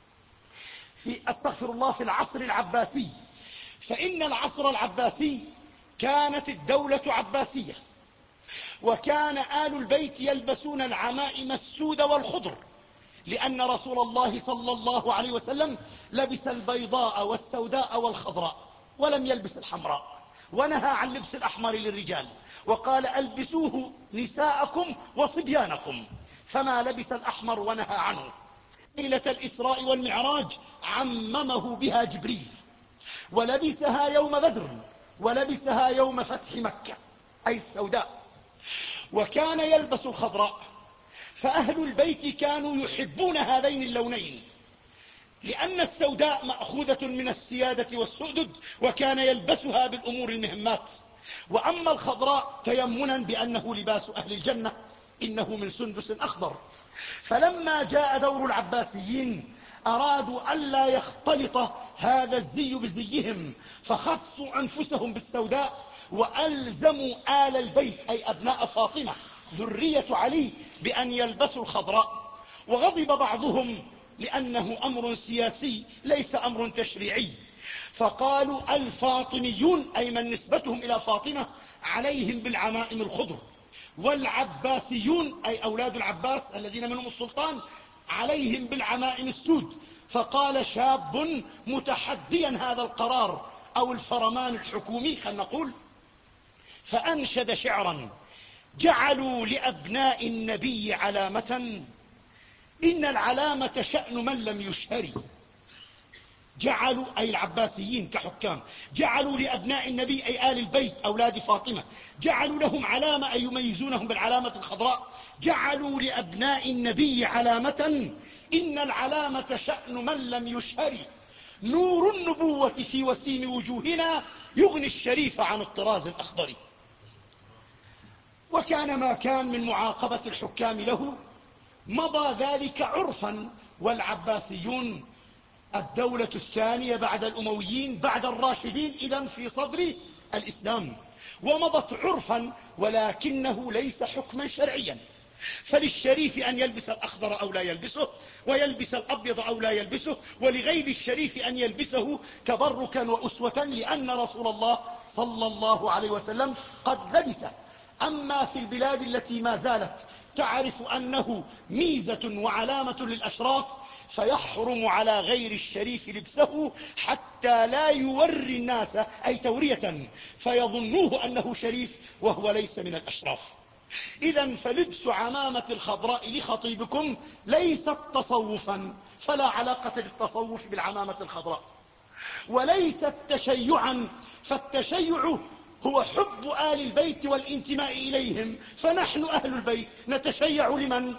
في أستغفر الله في العصر العباسي. فإن العصر العباسي كانت الدولة عباسية، وكان آل البيت يلبسون العمائم السود والخضر، لأن رسول الله صلى الله عليه وسلم لبس البيضاء والسوداء والخضراء ولم يلبس الحمراء، ونهى عن لبس الأحمر للرجال وقال ألبسوه نساءكم وصبيانكم، فما لبس الأحمر ونهى عنه. ليلة الإسراء والمعراج عممه بها جبريل، ولبسها يوم بدر، ولبسها يوم فتح مكة أي السوداء، وكان يلبس الخضراء. فأهل البيت كانوا يحبون هذين اللونين، لأن السوداء مأخوذة من السيادة والسؤدد، وكان يلبسها بالأمور المهمات. وأما الخضراء تيمنا بأنه لباس أهل الجنة، إنه من سندس أخضر. فلما جاء دور العباسيين أرادوا ألا يختلط هذا الزي بزيهم، فخصوا أنفسهم بالسوداء، وألزموا آل البيت أي أبناء فاطمة ذرية علي بأن يلبسوا الخضراء. وغضب بعضهم لأنه أمر سياسي ليس أمر تشريعي، فقالوا الفاطميون أي من نسبتهم إلى فاطمة عليهم بالعمائم الخضر، والعباسيون أي أولاد العباس الذين منهم السلطان عليهم بالعمائم السود. فقال شاب متحديا هذا القرار أو الفرمان الحكومي خلينا نقول، فأنشد شعرا: جعلوا لأبناء النبي علامة، إن العلامة شأن من لم يشهر. جعلوا أي العباسيين كحكام، جعلوا لأبناء النبي أي آل البيت أولاد فاطمة، جعلوا لهم علامة أي يميزونهم بالعلامة الخضراء. جعلوا لأبناء النبي علامة، إن العلامة شأن من لم يشهر. نور النبوة في وسيم وجوهنا يغني الشريف عن الطراز الأخضر. وكان ما كان من معاقبة الحكام له مضى ذلك عرفا، والعباسيون الدولة الثانية بعد الأمويين بعد الراشدين إذن في صدر الإسلام، ومضت عرفا ولكنه ليس حكما شرعيا. فللشريف أن يلبس الأخضر أو لا يلبسه، ويلبس الأبيض أو لا يلبسه، ولغير الشريف أن يلبسه تبركا وأسوة، لأن رسول الله صلى الله عليه وسلم قد لبسه. أما في البلاد التي ما زالت تعرف أنه ميزة وعلامة للأشراف، فيحرم على غير الشريف لبسه حتى لا يوري الناس أي تورية فيظنوه أنه شريف وهو ليس من الأشراف. إذا فلبس عمامة الخضراء لخطيبكم ليست تصوفا، فلا علاقة للتصوف بالعمامة الخضراء، وليست تشيعا، فالتشيع هو حب آل البيت والانتماء إليهم، فنحن أهل البيت نتشيع لمن؟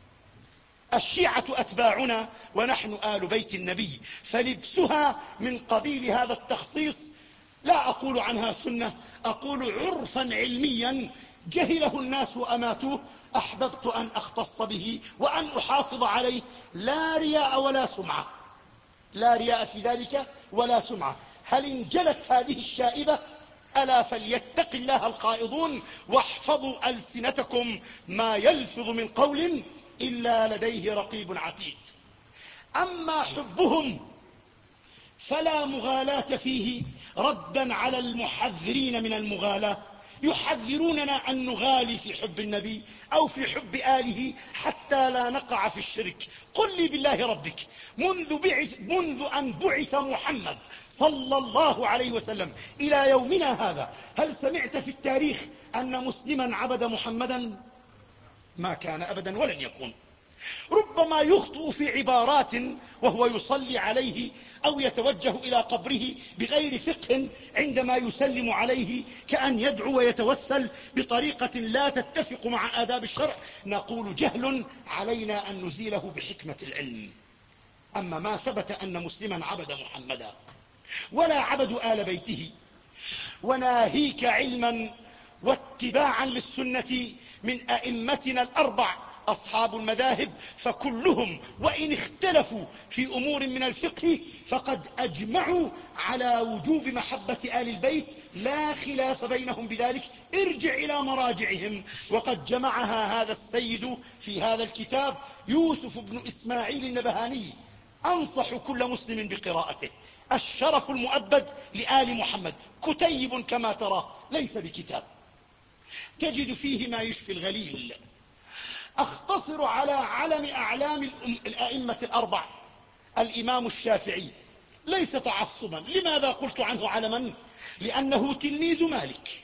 الشيعة أتباعنا ونحن آل بيت النبي، فلبسها من قبيل هذا التخصيص. لا أقول عنها سنة، أقول عرفا علميا جهله الناس وأماتوه، أحببت أن أختص به وأن أحافظ عليه، لا رياء ولا سمعة، لا رياء في ذلك ولا سمعة. هل انجلت هذه الشائبة؟ ألا فليتق الله القائضون، واحفظوا ألسنتكم ما يلفظ من قول إلا لديه رقيب عتيد. أما حبهم فلا مغالاة فيه، ردا على المحذرين من المغالاة، يحذروننا أن نغالي في حب النبي أو في حب آله حتى لا نقع في الشرك. قل لي بالله ربك، منذ, بعث منذ أن بعث محمد صلى الله عليه وسلم إلى يومنا هذا، هل سمعت في التاريخ أن مسلما عبد محمدا؟ ما كان أبدا ولن يكون. ربما يخطئ في عبارات وهو يصلي عليه أو يتوجه إلى قبره بغير فقه عندما يسلم عليه، كأن يدعو ويتوسل بطريقة لا تتفق مع آداب الشرع، نقول جهل علينا أن نزيله بحكمة العلم. أما ما ثبت أن مسلما عبد محمدا ولا عبدوا آل بيته، وناهيك علما واتباعا للسنة من أئمتنا الأربع أصحاب المذاهب فكلهم وإن اختلفوا في أمور من الفقه فقد أجمعوا على وجوب محبة آل البيت، لا خلاف بينهم بذلك. ارجع إلى مراجعهم، وقد جمعها هذا السيد في هذا الكتاب يوسف بن إسماعيل النبهاني. أنصح كل مسلم بقراءته. الشرف المؤبد لآل محمد، كتيب كما ترى ليس بكتاب، تجد فيه ما يشفي الغليل. أختصر على علم أعلام الأئمة الأربع الإمام الشافعي، ليس تعصبا. لماذا قلت عنه علما؟ لأنه تلميذ مالك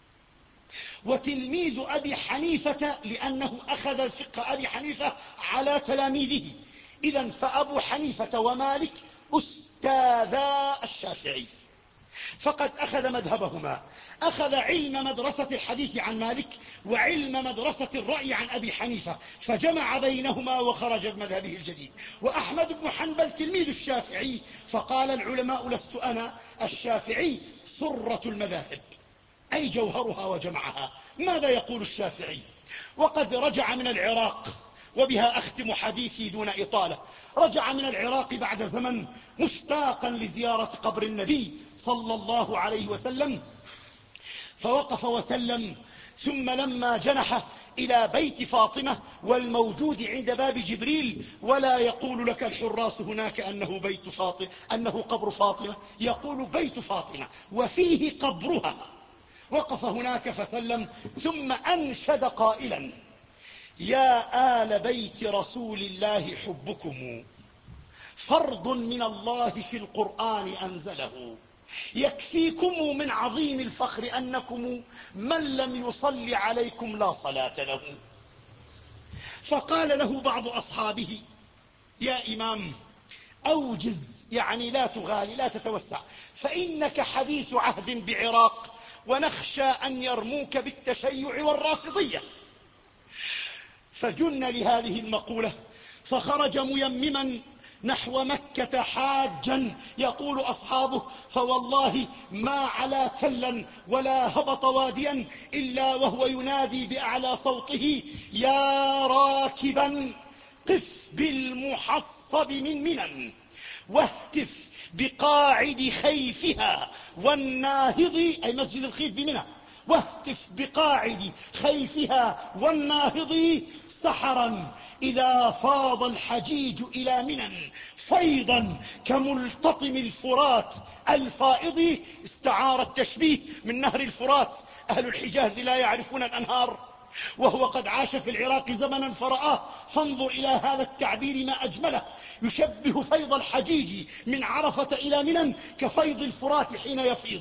وتلميذ أبي حنيفة، لأنه أخذ الفقه أبي حنيفة على تلاميذه. إذن فأبو حنيفة ومالك أستاذا الشافعي، فقد أخذ مذهبهما. أخذ علم مدرسة الحديث عن مالك وعلم مدرسة الرأي عن أبي حنيفة، فجمع بينهما وخرج بمذهبه الجديد. وأحمد بن حنبل تلميذ الشافعي، فقال العلماء لست أنا، الشافعي سرة المذاهب أي جوهرها وجمعها. ماذا يقول الشافعي؟ وقد رجع من العراق، وبها أختم حديثي دون إطالة. رجع من العراق بعد زمن مشتاقا لزيارة قبر النبي صلى الله عليه وسلم، فوقف وسلم، ثم لما جنح إلى بيت فاطمة والموجود عند باب جبريل، ولا يقول لك الحراس هناك أنه بيت فاطمة أنه قبر فاطمة، يقول بيت فاطمة وفيه قبرها. وقف هناك فسلم، ثم أنشد قائلا: يا آل بيت رسول الله حبكم فرض من الله في القرآن أنزله، يكفيكم من عظيم الفخر أنكم من لم يصل عليكم لا صلاة له. فقال له بعض أصحابه: يا إمام أوجز، يعني لا تغالي لا تتوسع، فإنك حديث عهد بعراق ونخشى أن يرموك بالتشيع والرافضية. فجن لهذه المقولة، فخرج ميمما نحو مكة حاجا. يقول أصحابه: فوالله ما علا تلا ولا هبط واديا إلا وهو ينادي بأعلى صوته: يا راكبا قف بالمحصب من منن واهتف بقاعد خيفها والناهض، أي مسجد الخيف بمنى، واهتف بقاعد خيفها والناهض سحرا إذا فاض الحجيج إلى منى فيضا كملتطم الفرات الفائض. استعار التشبيه من نهر الفرات. أهل الحجاز لا يعرفون الأنهار، وهو قد عاش في العراق زمنا فرآه، فانظر إلى هذا التعبير ما أجمله. يشبه فيض الحجيج من عرفة إلى منى كفيض الفرات حين يفيض.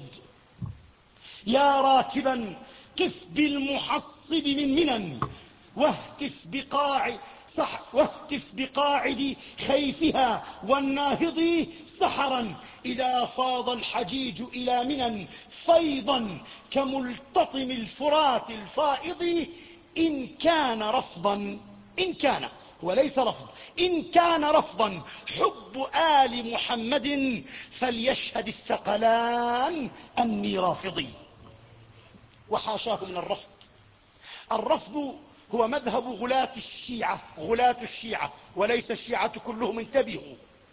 يا راكبا قف بالمحصب من منى واهتف بقاع صح واهتف بقاعد خيفها والناهض سحرا إذا فاض الحجيج إلى منى فيضا كملتطم الفرات الفائض. إن كان رفضا، إن كان وليس رفض، إن كان رفضا حب آل محمد فليشهد الثقلان أني رافضي. وحاشاه من الرفض. الرفض هو مذهب غلاة الشيعة، غلاة الشيعة وليس الشيعة كلهم، انتبهوا.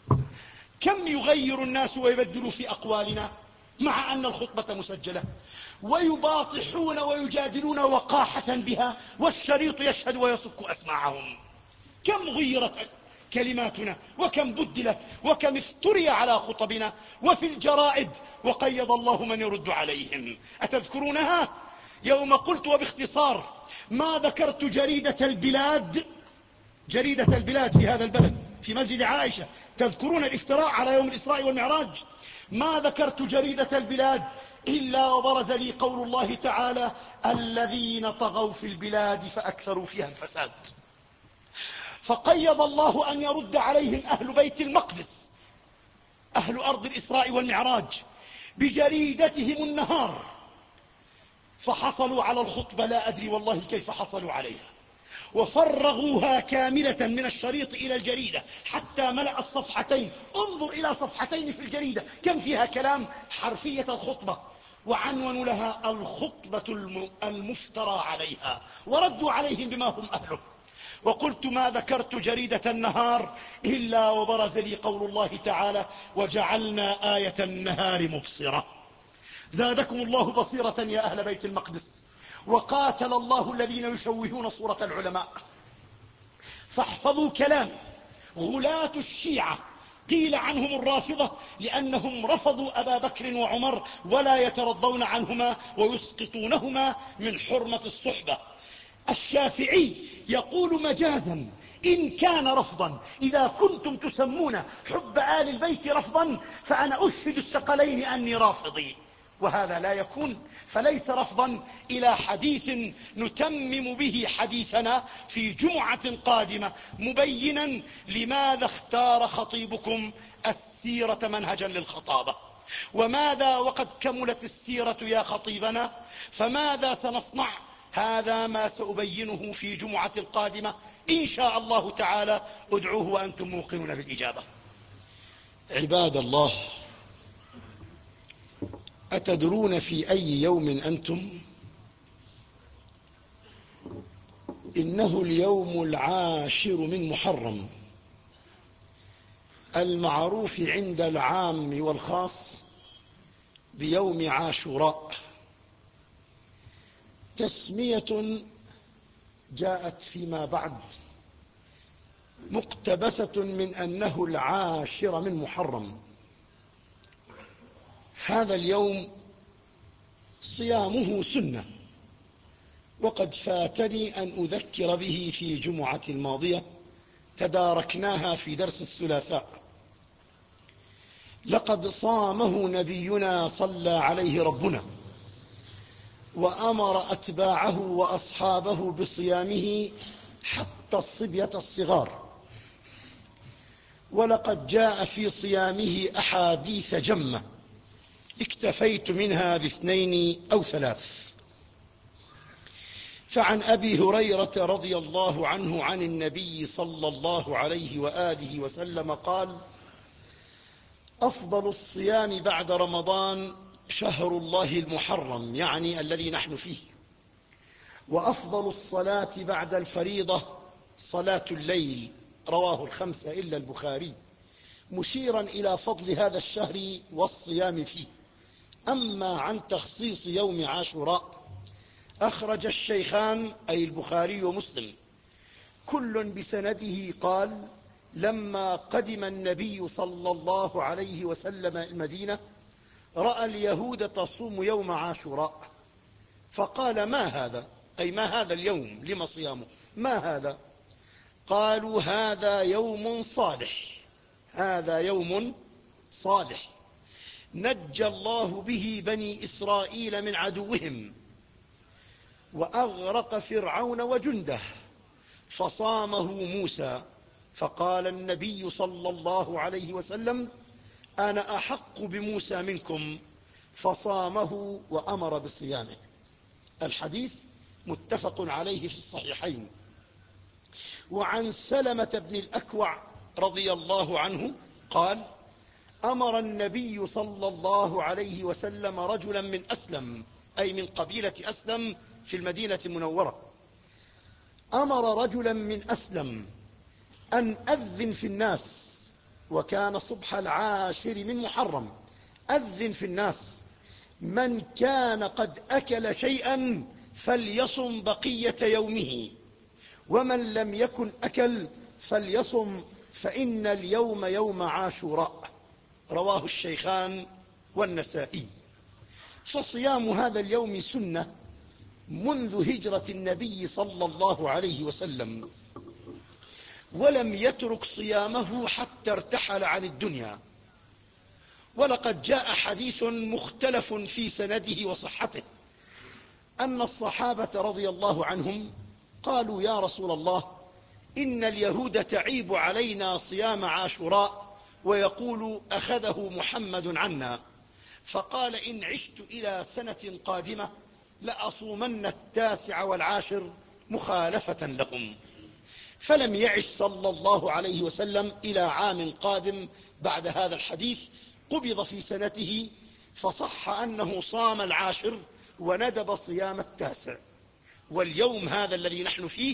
كم يغير الناس ويبدلوا في أقوالنا مع أن الخطبة مسجلة، ويباطحون ويجادلون وقاحة بها، والشريط يشهد ويصك أسماعهم. كم غيرت كلماتنا وكم بدلت وكم افتري على خطبنا وفي الجرائد، وقيض الله من يرد عليهم. أتذكرونها يوم قلت وباختصار ما ذكرت جريدة البلاد، جريدة البلاد في هذا البلد في مسجد عائشة؟ تذكرون الافتراء على يوم الإسراء والمعراج؟ ما ذكرت جريدة البلاد إلا وبرز لي قول الله تعالى: الذين طغوا في البلاد فأكثروا فيها الفساد. فقيض الله أن يرد عليهم أهل بيت المقدس، أهل أرض الإسراء والمعراج، بجريدتهم النهار، فحصلوا على الخطبة لا أدري والله كيف حصلوا عليها، وفرغوها كاملة من الشريط إلى الجريدة حتى ملأت صفحتين. انظر إلى صفحتين في الجريدة كم فيها كلام، حرفية الخطبة، وعنونوا لها الخطبة المفترى عليها، وردوا عليهم بما هم أهله. وقلت ما ذكرت جريدة النهار إلا وبرز لي قول الله تعالى وجعلنا آية النهار مبصرة. زادكم الله بصيرة يا أهل بيت المقدس، وقاتل الله الذين يشوهون صورة العلماء. فاحفظوا كلامي، غلاة الشيعة قيل عنهم الرافضة لأنهم رفضوا أبا بكر وعمر ولا يترضون عنهما ويسقطونهما من حرمة الصحبة. الشافعي يقول مجازا إن كان رفضا إذا كنتم تسمون حب آل البيت رفضا فأنا أشهد الثقلين أني رافضي، وهذا لا يكون، فليس رفضا إلى حديث نتمم به حديثنا في جمعة قادمة مبينا لماذا اختار خطيبكم السيرة منهجا للخطابة، وماذا وقد كملت السيرة يا خطيبنا، فماذا سنصنع؟ هذا ما سأبينه في جمعة القادمة إن شاء الله تعالى. ادعوه وأنتم موقنون بالإجابة. عباد الله، أتدرون في أي يوم أنتم؟ إنه اليوم العاشر من محرم، المعروف عند العام والخاص بيوم عاشوراء. تسمية جاءت فيما بعد مقتبسة من أنه العاشر من محرم. هذا اليوم صيامه سنة، وقد فاتني أن أذكر به في جمعة الماضية تداركناها في درس الثلاثاء. لقد صامه نبينا صلى عليه ربنا، وأمر أتباعه وأصحابه بصيامه حتى الصبية الصغار، ولقد جاء في صيامه أحاديث جمة اكتفيت منها باثنين أو ثلاث. فعن أبي هريرة رضي الله عنه عن النبي صلى الله عليه وآله وسلم قال: أفضل الصيام بعد رمضان شهر الله المحرم، يعني الذي نحن فيه، وأفضل الصلاة بعد الفريضة صلاة الليل، رواه الخمسة إلا البخاري، مشيرا إلى فضل هذا الشهر والصيام فيه. أما عن تخصيص يوم عاشوراء أخرج الشيخان أي البخاري ومسلم كل بسنده قال: لما قدم النبي صلى الله عليه وسلم المدينة رأى اليهود تصوم يوم عاشوراء، فقال: ما هذا؟ أي ما هذا اليوم؟ لما صيامه؟ ما هذا؟ قالوا: هذا يوم صالح، هذا يوم صالح نجى الله به بني إسرائيل من عدوهم وأغرق فرعون وجنده، فصامه موسى، فقال النبي صلى الله عليه وسلم: أنا أحق بموسى منكم، فصامه وأمر بصيامه. الحديث متفق عليه في الصحيحين. وعن سلمة بن الأكوع رضي الله عنه قال: أمر النبي صلى الله عليه وسلم رجلا من أسلم، أي من قبيلة أسلم في المدينة المنورة، أمر رجلا من أسلم أن أذن في الناس، وكان صبح العاشر من محرم، أذن في الناس: من كان قد أكل شيئا فليصم بقية يومه، ومن لم يكن أكل فليصم، فإن اليوم يوم عاشوراء، رواه الشيخان والنسائي. فصيام هذا اليوم سنة منذ هجرة النبي صلى الله عليه وسلم، ولم يترك صيامه حتى ارتحل عن الدنيا. ولقد جاء حديث مختلف في سنده وصحته أن الصحابة رضي الله عنهم قالوا: يا رسول الله، إن اليهود تعيب علينا صيام عاشوراء ويقول أخذه محمد عنا، فقال: إن عشت إلى سنة قادمة لأصومن التاسع والعاشر مخالفة لهم. فلم يعش صلى الله عليه وسلم إلى عام قادم بعد هذا الحديث، قبض في سنته، فصح أنه صام العاشر وندب صيام التاسع. واليوم هذا الذي نحن فيه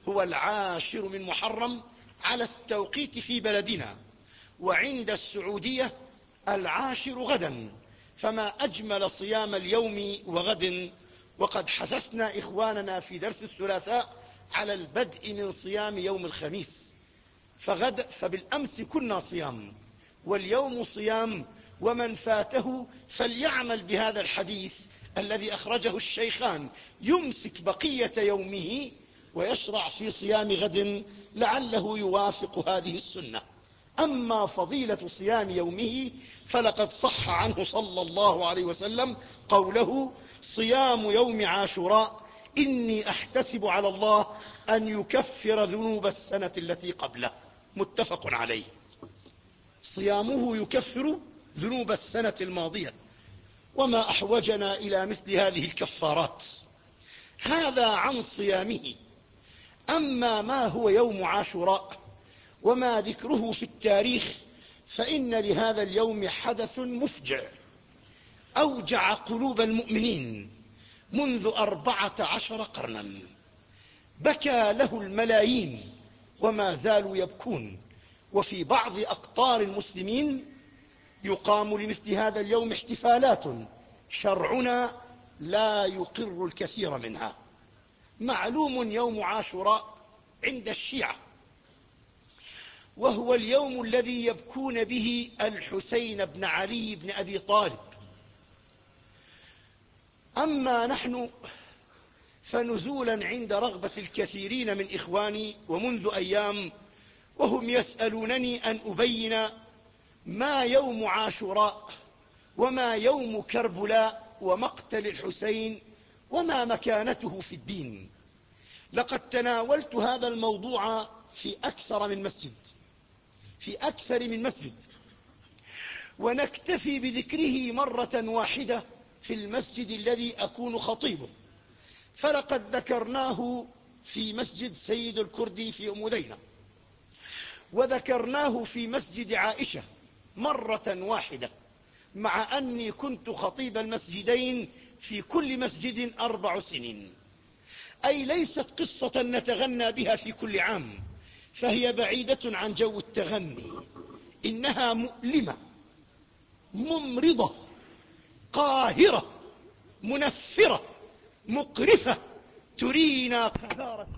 هو العاشر من محرم على التوقيت في بلدنا، وعند السعودية العاشر غدا، فما أجمل صيام اليوم وغد. وقد حثثنا إخواننا في درس الثلاثاء على البدء من صيام يوم الخميس، فغد فبالأمس كنا صيام واليوم صيام، ومن فاته فليعمل بهذا الحديث الذي أخرجه الشيخان، يمسك بقية يومه ويشرع في صيام غد لعله يوافق هذه السنة. أما فضيلة صيام يومه فلقد صح عنه صلى الله عليه وسلم قوله: صيام يوم عاشوراء إني أحتسب على الله أن يكفر ذنوب السنة التي قبله، متفق عليه. صيامه يكفر ذنوب السنة الماضية، وما أحوجنا إلى مثل هذه الكفارات. هذا عن صيامه. أما ما هو يوم عاشوراء وما ذكره في التاريخ، فإن لهذا اليوم حدث مفجع أوجع قلوب المؤمنين منذ أربعة عشر قرنا، بكى له الملايين وما زالوا يبكون. وفي بعض أقطار المسلمين يقام لمثل هذا اليوم احتفالات شرعنا لا يقر الكثير منها. معلوم يوم عاشوراء عند الشيعة، وهو اليوم الذي يبكون به الحسين بن علي بن أبي طالب. أما نحن فنزولا عند رغبة الكثيرين من إخواني ومنذ أيام وهم يسألونني أن أبين ما يوم عاشوراء وما يوم كربلاء ومقتل الحسين وما مكانته في الدين. لقد تناولت هذا الموضوع في أكثر من مسجد في أكثر من مسجد ونكتفي بذكره مرة واحدة في المسجد الذي أكون خطيبه. فلقد ذكرناه في مسجد سيد الكردي في أم ذينة، وذكرناه في مسجد عائشة مرة واحدة، مع أني كنت خطيب المسجدين في كل مسجد أربع سنين. أي ليست قصة نتغنى بها في كل عام، فهي بعيدة عن جو التغني، إنها مؤلمة ممرضة قاهرة منفرة مقرفة، ترينا قذارة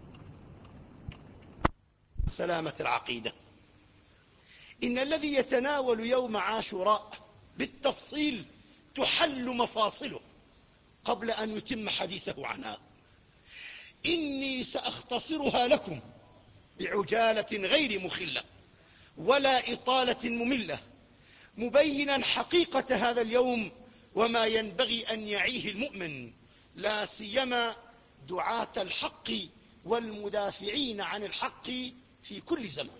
سلامة العقيدة. إن الذي يتناول يوم عاشوراء بالتفصيل تحل مفاصله قبل أن يتم حديثه عنها. إني سأختصرها لكم بعجالة غير مخلة ولا إطالة مملة، مبينا حقيقة هذا اليوم وما ينبغي أن يعيه المؤمن، لا سيما دعاة الحق والمدافعين عن الحق في كل زمان.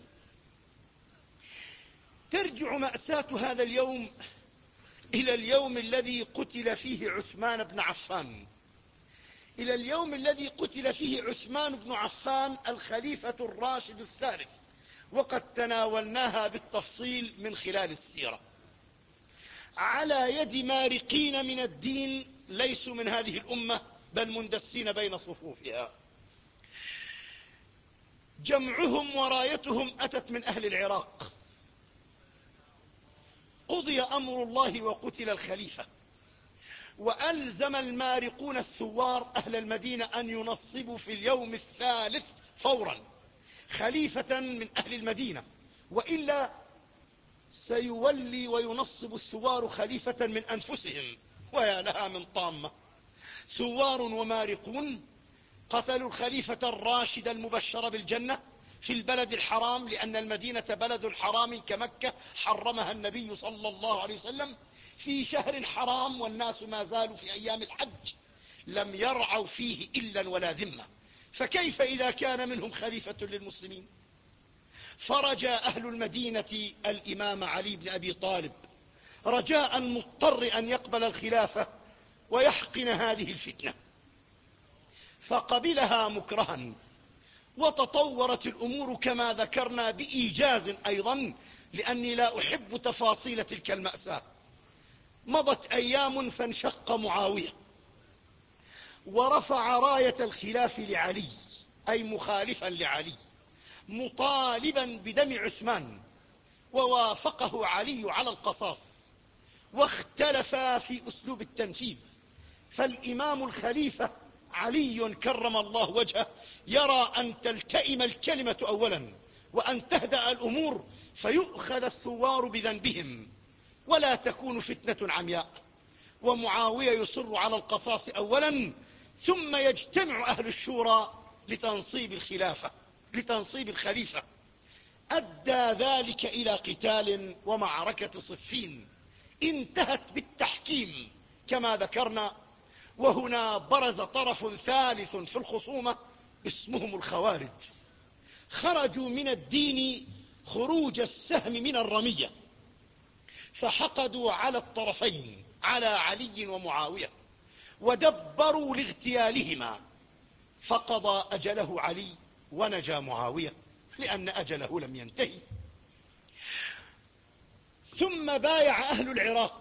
ترجع مأساة هذا اليوم إلى اليوم الذي قتل فيه عثمان بن عفان إلى اليوم الذي قتل فيه عثمان بن عفان الخليفة الراشد الثالث، وقد تناولناها بالتفصيل من خلال السيرة على يد مارقين من الدين ليسوا من هذه الأمة بل مندسين بين صفوفها. جمعهم ورايتهم أتت من أهل العراق. قضي أمر الله وقتل الخليفة، وألزم المارقون الثوار أهل المدينة أن ينصبوا في اليوم الثالث فورا خليفة من أهل المدينة، وإلا سيولي وينصب الثوار خليفة من أنفسهم. ويا لها من طامة، ثوار ومارقون قتلوا الخليفة الراشد المبشر بالجنة في البلد الحرام، لأن المدينة بلد حرام كمكة حرمها النبي صلى الله عليه وسلم في شهر حرام، والناس ما زالوا في أيام الحج لم يرعوا فيه إلا ولا ذمة، فكيف إذا كان منهم خليفة للمسلمين؟ فرجى أهل المدينة الإمام علي بن أبي طالب رجاء مضطر أن يقبل الخلافة ويحقن هذه الفتنة، فقبلها مكرها. وتطورت الأمور كما ذكرنا بإيجاز أيضا، لأني لا أحب تفاصيل تلك المأساة. مضت أيام فانشق معاوية ورفع راية الخلاف لعلي، أي مخالفا لعلي، مطالبا بدم عثمان، ووافقه علي على القصاص، واختلفا في أسلوب التنفيذ. فالإمام الخليفة علي كرم الله وجهه يرى أن تلتئم الكلمة أولا، وأن تهدأ الأمور فيؤخذ الثوار بذنبهم ولا تكون فتنة عمياء. ومعاوية يصر على القصاص أولا، ثم يجتمع أهل الشورى لتنصيب الخلافة لتنصيب الخليفة. أدى ذلك إلى قتال ومعركة صفين انتهت بالتحكيم كما ذكرنا. وهنا برز طرف ثالث في الخصومة اسمهم الخوارج، خرجوا من الدين خروج السهم من الرمية، فحقدوا على الطرفين، على علي ومعاوية، ودبروا لاغتيالهما، فقضى أجله علي ونجا معاوية لأن أجله لم ينتهي. ثم بايع أهل العراق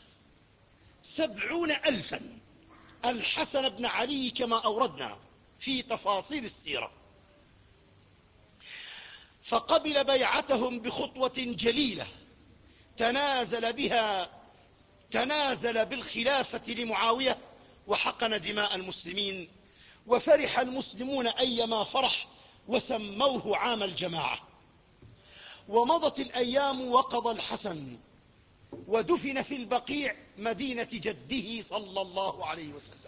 سبعون ألفا الحسن بن علي كما أوردنا في تفاصيل السيرة، فقبل بيعتهم بخطوة جليلة تنازل بها تنازل بالخلافة لمعاوية وحقن دماء المسلمين. وفرح المسلمون أيما فرح وسموه عام الجماعة. ومضت الأيام وقضى الحسن ودفن في البقيع مدينة جده صلى الله عليه وسلم.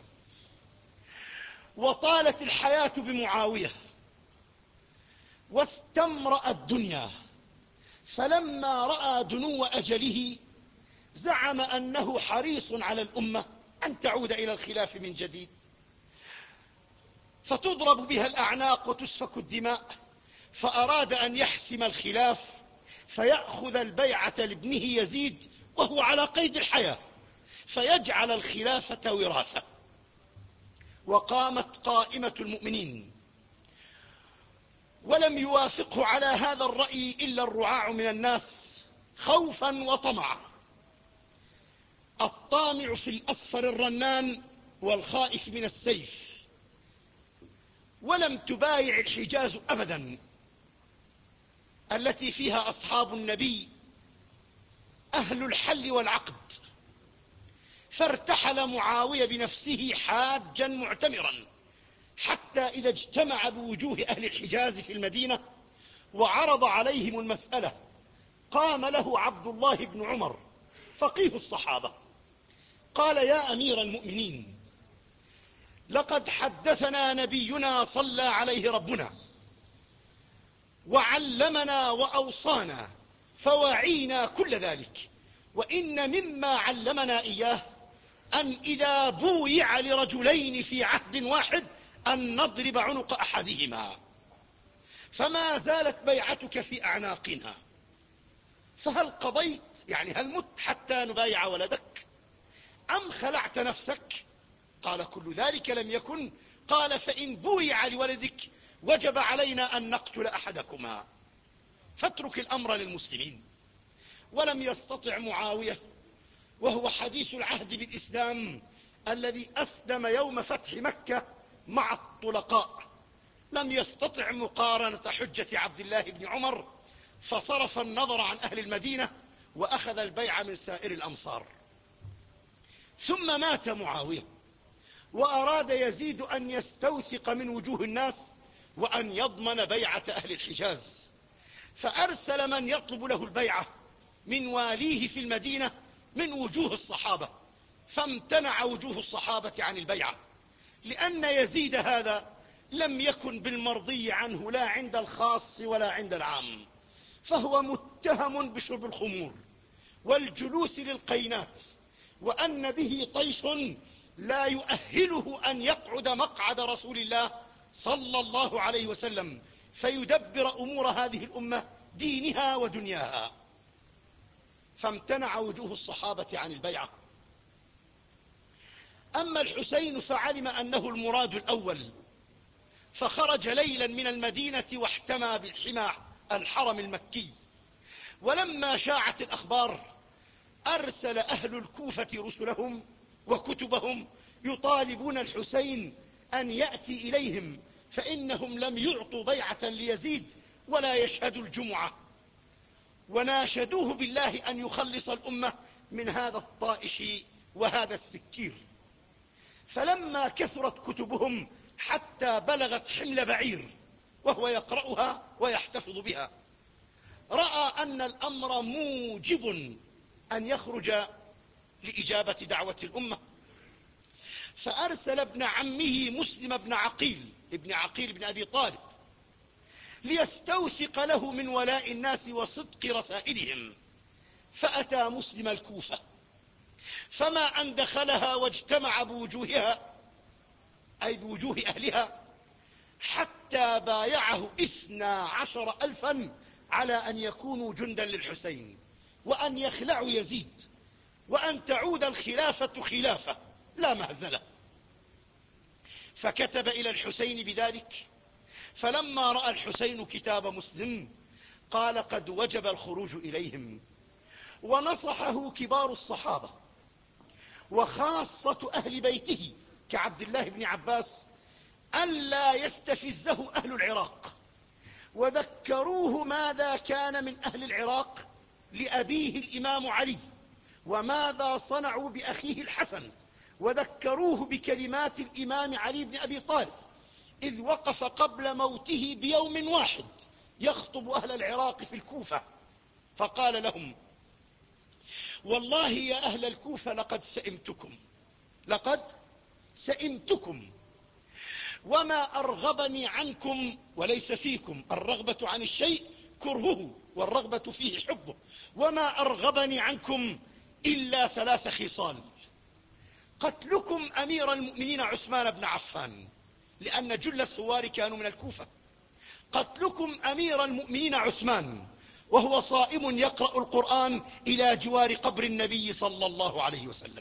وطالت الحياة بمعاوية واستمرأ الدنيا، فلما رأى دنو أجله زعم أنه حريص على الأمة أن تعود إلى الخلاف من جديد، فتضرب بها الأعناق وتسفك الدماء. فأراد أن يحسم الخلاف فيأخذ البيعة لابنه يزيد وهو على قيد الحياة، فيجعل الخلافة وراثة. وقامت قائمة المؤمنين، ولم يوافقه على هذا الرأي إلا الرعاع من الناس خوفا وطمعا، الطامع في الأصفر الرنان والخائف من السيف. ولم تبايع الحجاز أبدا التي فيها أصحاب النبي أهل الحل والعقد، فارتحل معاوية بنفسه حاجا معتمرا، حتى إذا اجتمع بوجوه أهل الحجاز في المدينة وعرض عليهم المسألة قام له عبد الله بن عمر فقيه الصحابة قال: يا أمير المؤمنين، لقد حدثنا نبينا صلى عليه ربنا وعلمنا وأوصانا فوعينا كل ذلك، وإن مما علمنا إياه أن إذا بويع لرجلين في عهد واحد أن نضرب عنق أحدهما، فما زالت بيعتك في أعناقنا، فهل قضيت، يعني هل مت حتى نبايع ولدك أم خلعت نفسك؟ قال: كل ذلك لم يكن. قال: فإن بويع لولدك وجب علينا أن نقتل أحدكما، فاترك الأمر للمسلمين. ولم يستطع معاوية، وهو حديث العهد بالإسلام الذي أسلم يوم فتح مكة مع الطلقاء، لم يستطع مقارنة حجة عبد الله بن عمر، فصرف النظر عن أهل المدينة وأخذ البيع من سائر الأمصار. ثم مات معاوية، وأراد يزيد أن يستوثق من وجوه الناس وأن يضمن بيعة أهل الحجاز، فأرسل من يطلب له البيعة من واليه في المدينة من وجوه الصحابة، فامتنع وجوه الصحابة عن البيعة، لأن يزيد هذا لم يكن بالمرضي عنه لا عند الخاص ولا عند العام، فهو متهم بشرب الخمور والجلوس للقينات، وأن به طيش لا يؤهله أن يقعد مقعد رسول الله صلى الله عليه وسلم فيدبر أمور هذه الأمة دينها ودنياها، فامتنع وجوه الصحابة عن البيعة. أما الحسين فعلم أنه المراد الأول، فخرج ليلا من المدينة واحتمى بالحمى الحرم المكي. ولما شاعت الأخبار أرسل أهل الكوفة رسلهم وكتبهم يطالبون الحسين أن يأتي إليهم فإنهم لم يعطوا بيعة ليزيد ولا يشهدوا الجمعة، وناشدوه بالله أن يخلص الأمة من هذا الطائش وهذا السكير. فلما كثرت كتبهم حتى بلغت حمل بعير وهو يقرأها ويحتفظ بها، رأى أن الأمر موجب أن يخرج لإجابة دعوة الأمة، فأرسل ابن عمه مسلم بن عقيل ابن عقيل بن أبي طالب ليستوثق له من ولاء الناس وصدق رسائلهم. فأتى مسلم الكوفة، فما أن دخلها واجتمع بوجوهها أي بوجوه أهلها حتى بايعه اثنا عشر ألفا على أن يكونوا جندا للحسين، وأن يخلعوا يزيد، وأن تعود الخلافة خلافة لا مهزلة. فكتب إلى الحسين بذلك، فلما رأى الحسين كتاب مسلم قال قد وجب الخروج إليهم. ونصحه كبار الصحابة وخاصة أهل بيته كعبد الله بن عباس ألا يستفزه أهل العراق، وذكروه ماذا كان من أهل العراق لأبيه الإمام علي، وماذا صنعوا بأخيه الحسن، وذكروه بكلمات الإمام علي بن أبي طالب إذ وقف قبل موته بيوم واحد يخطب أهل العراق في الكوفة، فقال لهم والله يا أهل الكوفة لقد سئمتكم لقد سئمتكم وما أرغبني عنكم وليس فيكم، الرغبة عن الشيء كرهه والرغبة فيه حبه، وما أرغبني عنكم إلا ثلاث خصال: قتلكم أمير المؤمنين عثمان بن عفان، لأن جل الثوار كانوا من الكوفة، قتلكم أمير المؤمنين عثمان وهو صائم يقرأ القرآن إلى جوار قبر النبي صلى الله عليه وسلم،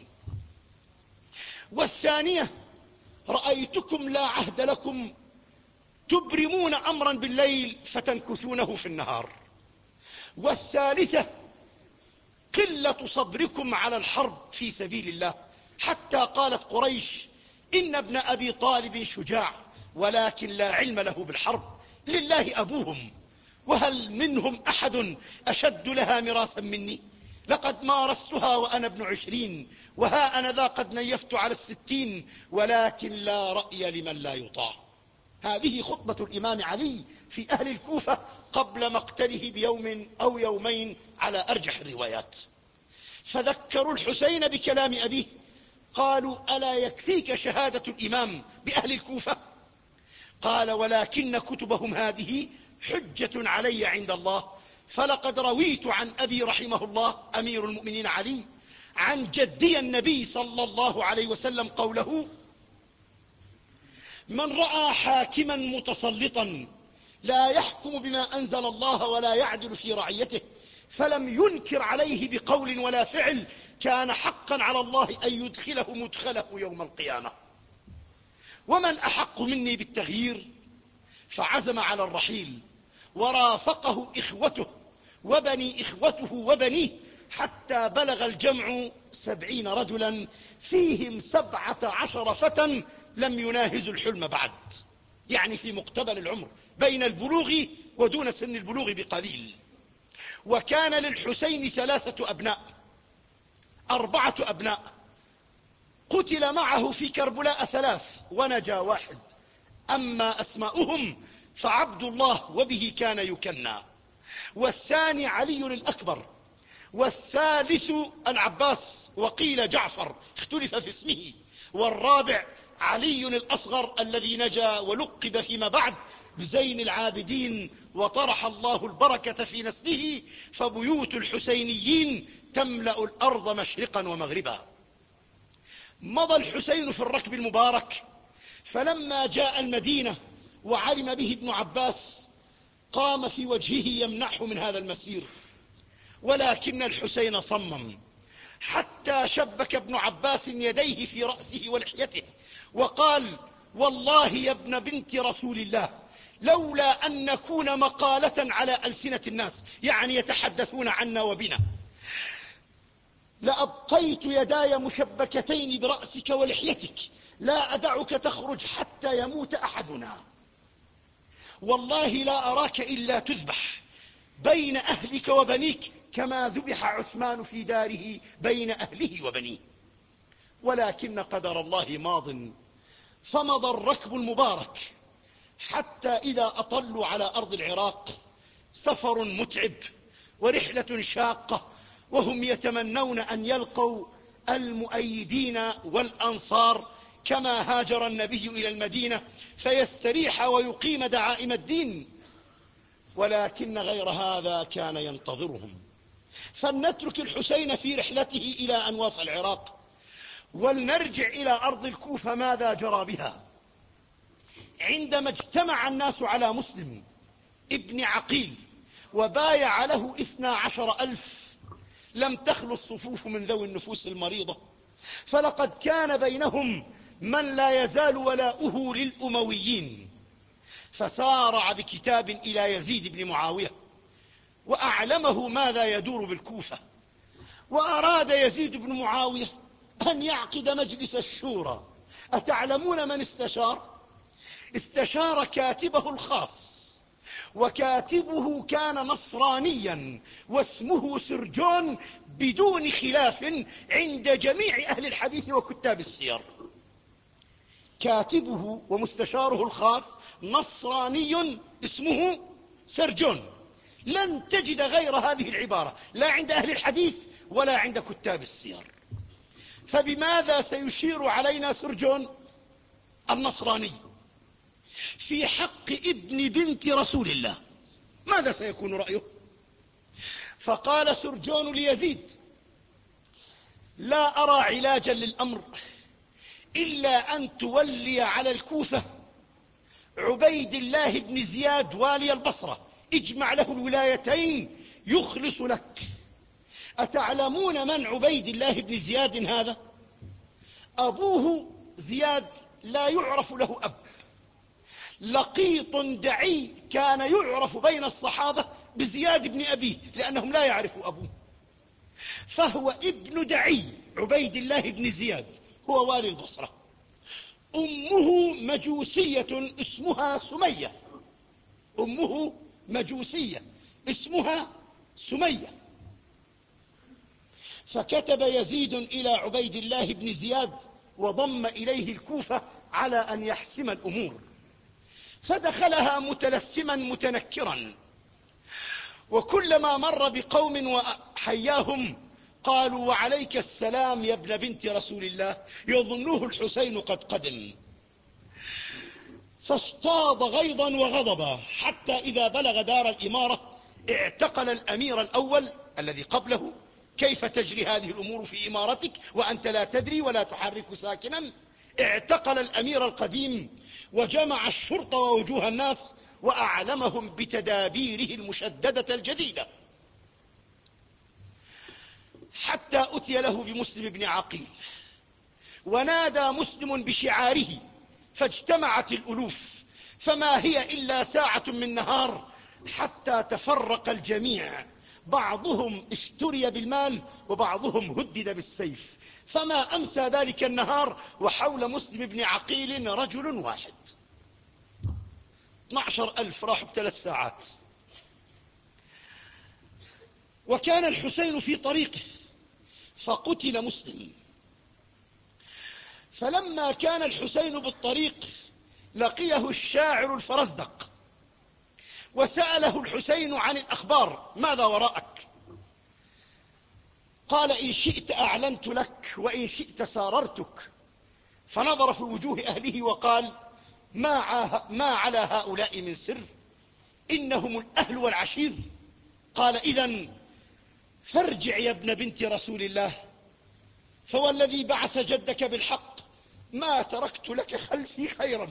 والثانية رأيتكم لا عهد لكم تبرمون أمرا بالليل فتنكثونه في النهار، والثالثة قلة صبركم على الحرب في سبيل الله، حتى قالت قريش إن ابن أبي طالب شجاع ولكن لا علم له بالحرب، لله أبوهم، وهل منهم أحد أشد لها مراسا مني؟ لقد مارستها وأنا ابن عشرين، وها أنا ذا قد نيفت على الستين، ولكن لا رأي لمن لا يطاع. هذه خطبة الإمام علي في أهل الكوفة قبل مقتله بيوم أو يومين على أرجح الروايات. فذكروا الحسين بكلام أبيه، قالوا ألا يكفيك شهادة الإمام بأهل الكوفة؟ قال ولكن كتبهم هذه حجة علي عند الله، فلقد رويت عن أبي رحمه الله أمير المؤمنين علي عن جدي النبي صلى الله عليه وسلم قوله: من رأى حاكما متسلطا لا يحكم بما أنزل الله ولا يعدل في رعيته فلم ينكر عليه بقول ولا فعل كان حقا على الله أن يدخله مدخله يوم القيامة. ومن أحق مني بالتغيير؟ فعزم على الرحيل، ورافقه إخوته وبني إخوته وبنيه، حتى بلغ الجمع سبعين رجلا فيهم سبعة عشر فتى لم يناهزوا الحلم بعد، يعني في مقتبل العمر بين البلوغ ودون سن البلوغ بقليل. وكان للحسين ثلاثة أبناء، أربعة أبناء، قتل معه في كربلاء ثلاث ونجا واحد، أما أسماؤهم فعبد الله وبه كان يكنى، والثاني علي الأكبر، والثالث العباس وقيل جعفر اختلف في اسمه، والرابع علي الأصغر الذي نجا ولقب فيما بعد بزين العابدين، وطرح الله البركة في نسله، فبيوت الحسينيين تملأ الأرض مشرقا ومغربا. مضى الحسين في الركب المبارك، فلما جاء المدينة وعلم به ابن عباس قام في وجهه يمنعه من هذا المسير، ولكن الحسين صمم، حتى شبك ابن عباس يديه في رأسه ولحيته وقال: والله يا ابن بنت رسول الله لولا أن نكون مقالة على ألسنة الناس، يعني يتحدثون عنا وبنا، لأبقيت يداي مشبكتين برأسك ولحيتك، لا أدعك تخرج حتى يموت أحدنا. والله لا أراك إلا تذبح بين أهلك وبنيك كما ذبح عثمان في داره بين أهله وبنيه. ولكن قدر الله ماض، فمضى الركب المبارك حتى إذا أطلوا على أرض العراق، سفر متعب ورحلة شاقة، وهم يتمنون أن يلقوا المؤيدين والأنصار كما هاجر النبي إلى المدينة فيستريح ويقيم دعائم الدين، ولكن غير هذا كان ينتظرهم. فلنترك الحسين في رحلته إلى أن وافى العراق، ولنرجع إلى أرض الكوفة ماذا جرى بها. عندما اجتمع الناس على مسلم ابن عقيل وبايع له اثنا عشر ألف، لم تخلو الصفوف من ذوي النفوس المريضة، فلقد كان بينهم من لا يزال ولاؤه للأمويين، فسارع بكتاب إلى يزيد بن معاوية وأعلمه ماذا يدور بالكوفة. وأراد يزيد بن معاوية أن يعقد مجلس الشورى. أتعلمون من استشار؟ استشار كاتبه الخاص، وكاتبه كان نصرانيا واسمه سرجون بدون خلاف عند جميع أهل الحديث وكتاب السير. كاتبه ومستشاره الخاص نصراني اسمه سرجون، لن تجد غير هذه العبارة لا عند أهل الحديث ولا عند كتاب السير. فبماذا سيشير علينا سرجون النصراني في حق ابن بنت رسول الله؟ ماذا سيكون رأيه؟ فقال سرجون ليزيد: لا أرى علاجا للأمر إلا أن تولي على الكوفة عبيد الله بن زياد والي البصرة، اجمع له الولايتين يخلص لك. أتعلمون من عبيد الله بن زياد هذا؟ أبوه زياد لا يعرف له أب، لقيط دعي كان يعرف بين الصحابة بزياد بن أبيه لأنهم لا يعرفوا أبوه، فهو ابن دعي عبيد الله بن زياد، هو والي البصرة. أمه مجوسية اسمها سمية، أمه مجوسية اسمها سمية. فكتب يزيد إلى عبيد الله بن زياد وضم إليه الكوفة على أن يحسم الأمور، فدخلها متلثما متنكرا، وكلما مر بقوم وحياهم قالوا: وعليك السلام يا ابن بنت رسول الله، يظنوه الحسين قد قدم. فاصطاد غيظا وغضبا حتى إذا بلغ دار الإمارة اعتقل الأمير الأول الذي قبله: كيف تجري هذه الأمور في إمارتك وأنت لا تدري ولا تحرك ساكنا؟ اعتقل الأمير القديم وجمع الشرطة ووجوه الناس وأعلمهم بتدابيره المشددة الجديدة، حتى أتي له بمسلم بن عقيل، ونادى مسلم بشعاره فاجتمعت الألوف، فما هي إلا ساعة من نهار حتى تفرق الجميع، بعضهم اشتري بالمال وبعضهم هدد بالسيف، فما أمسى ذلك النهار وحول مسلم بن عقيل رجل واحد. اثني عشر ألف راحوا بثلاث ساعات. وكان الحسين في طريقه فقتل مسلم. فلما كان الحسين بالطريق لقيه الشاعر الفرزدق وسأله الحسين عن الأخبار: ماذا وراءك؟ قال: إن شئت أعلنت لك وإن شئت ساررتك. فنظر في وجوه أهله وقال: ما, عاه ما على هؤلاء من سر، إنهم الأهل والعشير. قال: إذن فارجع يا ابن بنت رسول الله، فوالذي بعث جدك بالحق ما تركت لك خلفي خيرا.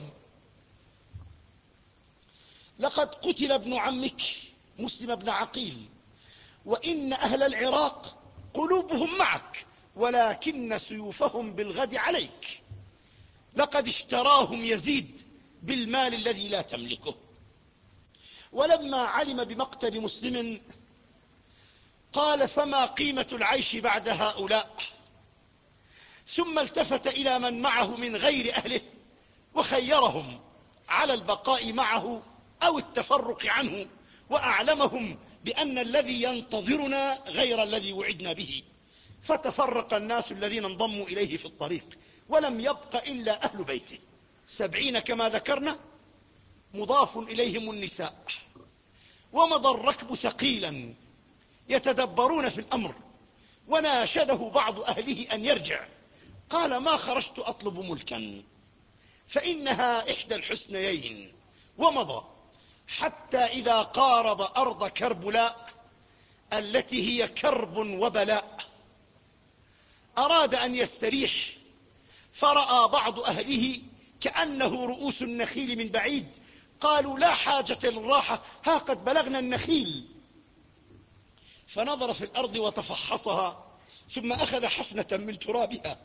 لقد قتل ابن عمك مسلم بن عقيل، وإن أهل العراق قلوبهم معك، ولكن سيوفهم بالغد عليك. لقد اشتراهم يزيد بالمال الذي لا تملكه. ولما علم بمقتل مسلم قال: فما قيمة العيش بعد هؤلاء؟ ثم التفت إلى من معه من غير أهله وخيرهم على البقاء معه أو التفرق عنه، وأعلمهم بأن الذي ينتظرنا غير الذي وعدنا به. فتفرق الناس الذين انضموا إليه في الطريق، ولم يبق إلا أهل بيته سبعين كما ذكرنا، مضاف إليهم النساء. ومضى الركب ثقيلا يتدبرون في الأمر، وناشده بعض أهله أن يرجع. قال: ما خرجت أطلب ملكا، فإنها إحدى الحسنيين. ومضى حتى إذا قارب أرض كربلاء التي هي كرب وبلاء، أراد أن يستريح، فرأى بعض أهله كأنه رؤوس النخيل من بعيد. قالوا: لا حاجة للراحة، ها قد بلغنا النخيل. فنظر في الأرض وتفحصها، ثم أخذ حفنة من ترابها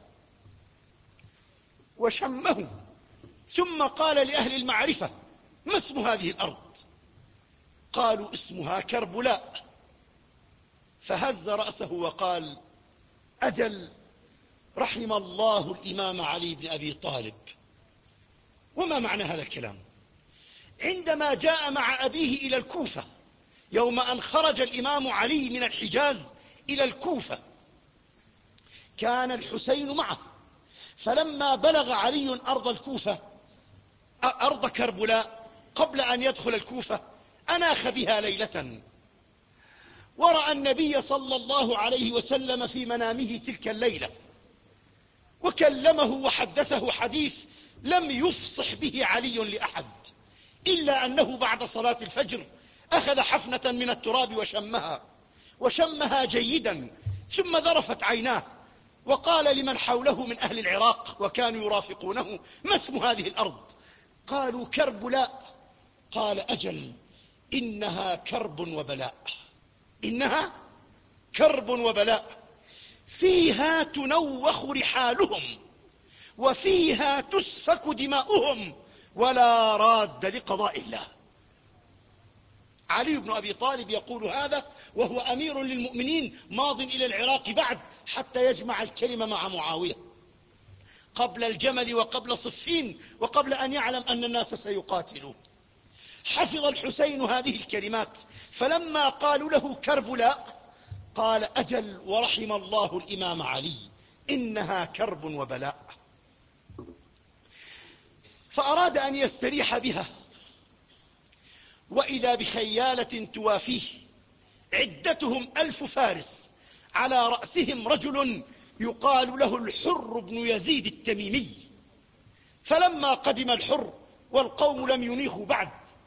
وشمه، ثم قال لأهل المعرفة: ما اسم هذه الأرض؟ قالوا: اسمها كربلاء. فهز رأسه وقال: أجل، رحم الله الإمام علي بن أبي طالب. وما معنى هذا الكلام؟ عندما جاء مع أبيه إلى الكوفة يوم أن خرج الإمام علي من الحجاز إلى الكوفة، كان الحسين معه. فلما بلغ علي أرض الكوفة أرض كربلاء قبل أن يدخل الكوفة، أناخ بها ليلة، ورأى النبي صلى الله عليه وسلم في منامه تلك الليلة، وكلمه وحدثه حديث لم يفصح به علي لأحد، إلا أنه بعد صلاة الفجر أخذ حفنة من التراب وشمها وشمها جيدا، ثم ذرفت عيناه وقال لمن حوله من أهل العراق وكانوا يرافقونه: ما اسم هذه الأرض؟ قالوا: كربلاء. قال: أجل، إنها كرب وبلاء، إنها كرب وبلاء، فيها تنوخ رحالهم، وفيها تسفك دماؤهم، ولا راد لقضاء الله. علي بن أبي طالب يقول هذا وهو أمير للمؤمنين ماض إلى العراق بعد حتى يجمع الكلمة مع معاوية، قبل الجمل وقبل صفين وقبل أن يعلم أن الناس سيقاتلون. حفظ الحسين هذه الكلمات، فلما قالوا له كربلاء قال: أجل، ورحم الله الإمام علي، إنها كرب وبلاء. فأراد أن يستريح بها، وإذا بخيالة توافيه، عدتهم ألف فارس، على رأسهم رجل يقال له الحر بن يزيد التميمي. فلما قدم الحر والقوم لم ينيخوا بعد،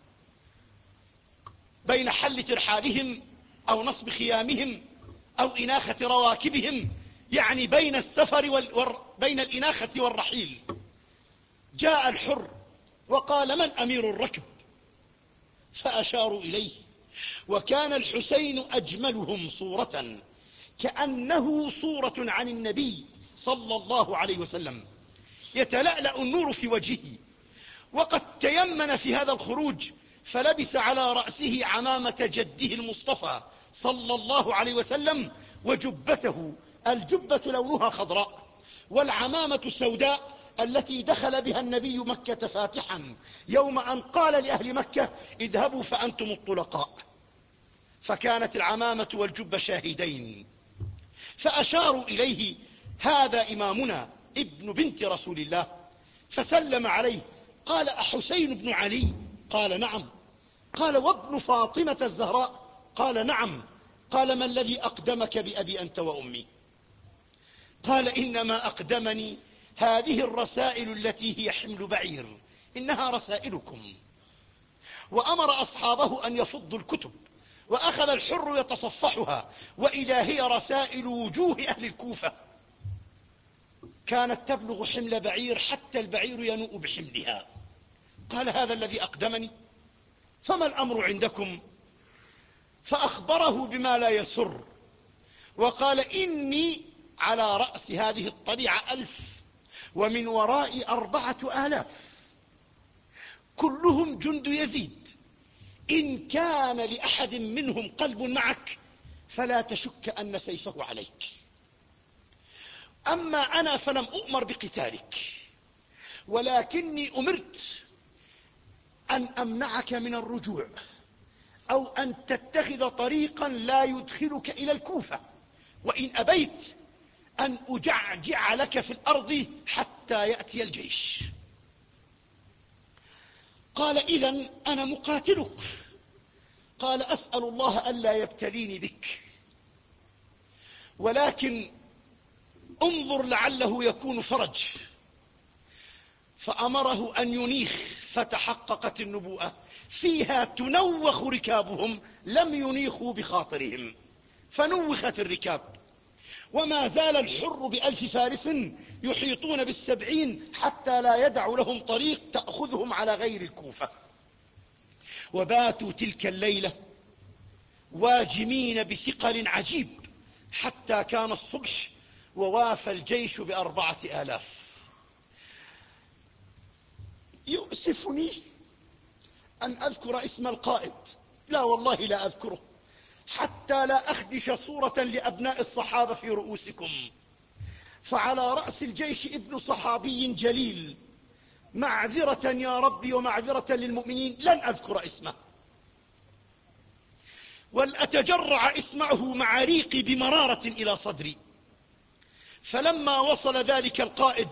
بين حل ترحالهم أو نصب خيامهم أو إناخة رواكبهم، يعني بين السفر وال... بين الإناخة والرحيل، جاء الحر وقال: من أمير الركب؟ فأشاروا إليه، وكان الحسين أجملهم صورة، كأنه صورة عن النبي صلى الله عليه وسلم، يتلألأ النور في وجهه. وقد تيمن في هذا الخروج، فلبس على رأسه عمامة جده المصطفى صلى الله عليه وسلم، وجبته، الجبة لونها خضراء، والعمامة سوداء، التي دخل بها النبي مكة فاتحا يوم أن قال لأهل مكة: اذهبوا فأنتم الطلقاء. فكانت العمامة والجبة شاهدين. فأشاروا إليه: هذا إمامنا ابن بنت رسول الله. فسلم عليه، قال: أحسين بن علي؟ قال: نعم. قال: وابن فاطمة الزهراء؟ قال: نعم. قال: ما الذي أقدمك بأبي أنت وأمي؟ قال: إنما أقدمني هذه الرسائل التي هي حمل بعير، إنها رسائلكم. وأمر أصحابه أن يفضوا الكتب، وأخذ الحر يتصفحها، وإذا هي رسائل وجوه أهل الكوفة، كانت تبلغ حمل بعير حتى البعير ينوء بحملها. قال: هذا الذي أقدمني، فما الأمر عندكم؟ فأخبره بما لا يسر، وقال: إني على رأس هذه الطليعة ألف، ومن ورائي أربعة آلاف، كلهم جند يزيد. إن كان لأحد منهم قلب معك فلا تشك أن سيفه عليك، أما أنا فلم أؤمر بقتالك، ولكني أمرت أن أمنعك من الرجوع أو أن تتخذ طريقا لا يدخلك إلى الكوفة، وإن أبيت أن أجعجع لك في الأرض حتى يأتي الجيش. قال: إذن أنا مقاتلك. قال: أسأل الله ألا يبتليني بك، ولكن انظر لعله يكون فرج. فأمره أن ينيخ، فتحققت النبوءة فيها تنوخ ركابهم، لم ينيخوا بخاطرهم، فنوخت الركاب. وما زال الحر بألف فارس يحيطون بالسبعين حتى لا يدع لهم طريق تأخذهم على غير الكوفة. وباتوا تلك الليلة واجمين بثقل عجيب حتى كان الصبح، ووافى الجيش بأربعة آلاف. يؤسفني أن أذكر اسم القائد، لا والله لا أذكره، حتى لا أخدش صورة لأبناء الصحابة في رؤوسكم. فعلى رأس الجيش ابن صحابي جليل، معذرة يا ربي ومعذرة للمؤمنين لن أذكر اسمه، ولأتجرع اسمعه مع ريقي بمرارة إلى صدري. فلما وصل ذلك القائد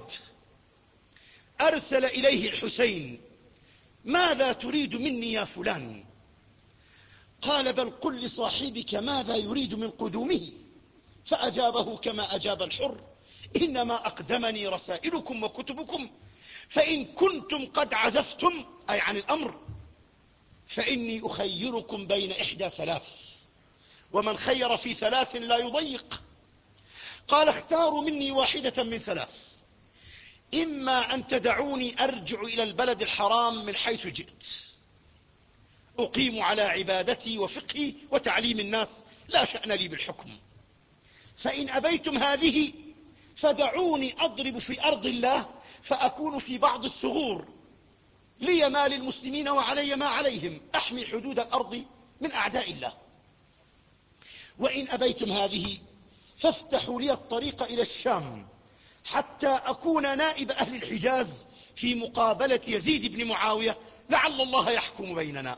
أرسل إليه الحسين: ماذا تريد مني يا فلان؟ قال: بل قل لصاحبك ماذا يريد من قدومه. فأجابه كما أجاب الحر: إنما أقدمني رسائلكم وكتبكم، فإن كنتم قد عزفتم أي عن الأمر فإني أخيركم بين إحدى ثلاث، ومن خير في ثلاث لا يضيق. قال: اختاروا مني واحدة من ثلاث: إما أن تدعوني أرجع إلى البلد الحرام من حيث جئت، أقيم على عبادتي وفقهي وتعليم الناس، لا شأن لي بالحكم، فإن أبيتم هذه فدعوني أضرب في أرض الله فأكون في بعض الثغور، لي ما للمسلمين وعلي ما عليهم، أحمي حدود الأرض من أعداء الله. وإن أبيتم هذه فافتحوا لي الطريق إلى الشام حتى أكون نائب أهل الحجاز في مقابلة يزيد بن معاوية، لعل الله يحكم بيننا.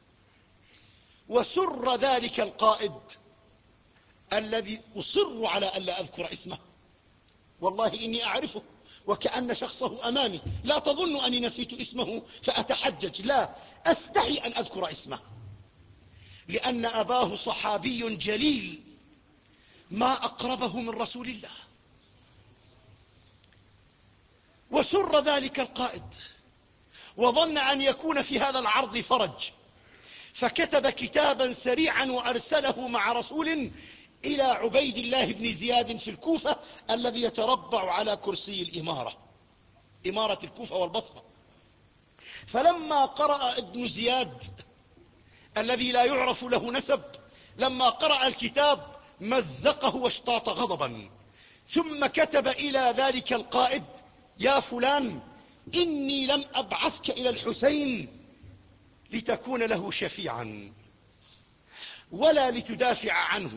وسر ذلك القائد الذي أصر على ألا أذكر اسمه، والله إني أعرفه وكأن شخصه أمامي، لا تظن أني نسيت اسمه فأتحجج، لا، أستحي أن أذكر اسمه، لأن أباه صحابي جليل ما أقربه من رسول الله. وسر ذلك القائد وظن أن يكون في هذا العرض فرج، فكتب كتابا سريعا وأرسله مع رسول إلى عبيد الله بن زياد في الكوفة الذي يتربع على كرسي الإمارة، إمارة الكوفة والبصرة. فلما قرأ ابن زياد الذي لا يعرف له نسب، لما قرأ الكتاب مزقه واشتاط غضبا، ثم كتب إلى ذلك القائد: يا فلان، إني لم أبعثك إلى الحسين لتكون له شفيعا ولا لتدافع عنه،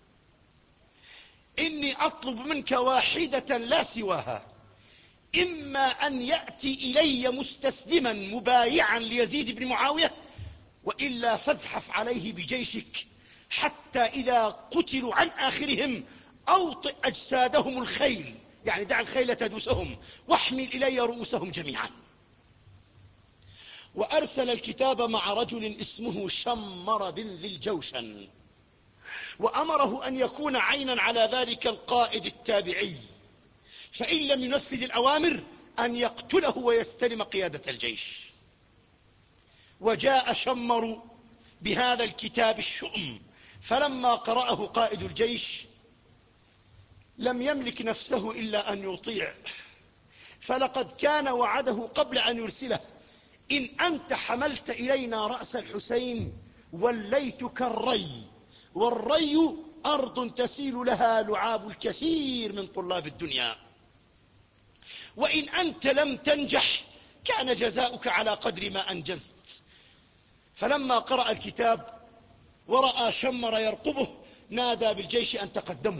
إني أطلب منك واحدة لا سواها: إما أن يأتي إلي مستسلما مبايعا ليزيد بن معاوية، وإلا فازحف عليه بجيشك حتى إذا قتلوا عن آخرهم أوطئ أجسادهم الخيل، يعني دع الخيل تدوسهم، واحمل إلي رؤوسهم جميعا. وأرسل الكتاب مع رجل اسمه شمر بن ذي الجوشن، وأمره أن يكون عينا على ذلك القائد التابعي، فإن لم ينفذ الأوامر أن يقتله ويستلم قيادة الجيش. وجاء شمر بهذا الكتاب الشؤم، فلما قرأه قائد الجيش لم يملك نفسه إلا أن يطيع، فلقد كان وعده قبل أن يرسله: إن أنت حملت إلينا رأس الحسين وليتك الري، والري أرض تسيل لها لعاب الكثير من طلاب الدنيا، وإن أنت لم تنجح كان جزاؤك على قدر ما أنجزت. فلما قرأ الكتاب ورأى شمر يرقبه نادى بالجيش أن تقدموا.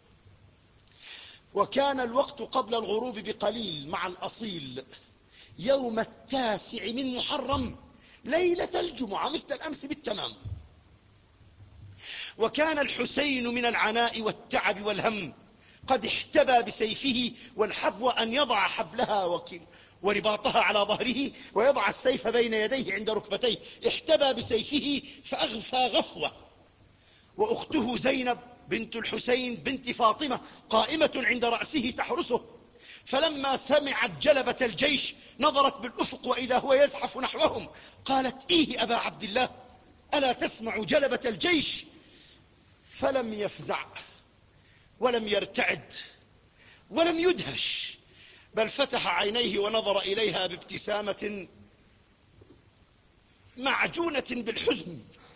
وكان الوقت قبل الغروب بقليل مع الأصيل، يوم التاسع من محرم ليلة الجمعة مثل الأمس بالتمام. وكان الحسين من العناء والتعب والهم قد احتبى بسيفه، والحبو أن يضع حبلها ورباطها على ظهره ويضع السيف بين يديه عند ركبتيه. احتبى بسيفه فأغفى غفوة، وأخته زينب بنت الحسين بنت فاطمة قائمة عند رأسه تحرسه. فلما سمعت جلبة الجيش نظرت بالأفق وإذا هو يزحف نحوهم، قالت: إيه أبا عبد الله، ألا تسمع جلبة الجيش؟ فلم يفزع ولم يرتعد ولم يدهش، بل فتح عينيه ونظر إليها بابتسامة معجونة بالحزن،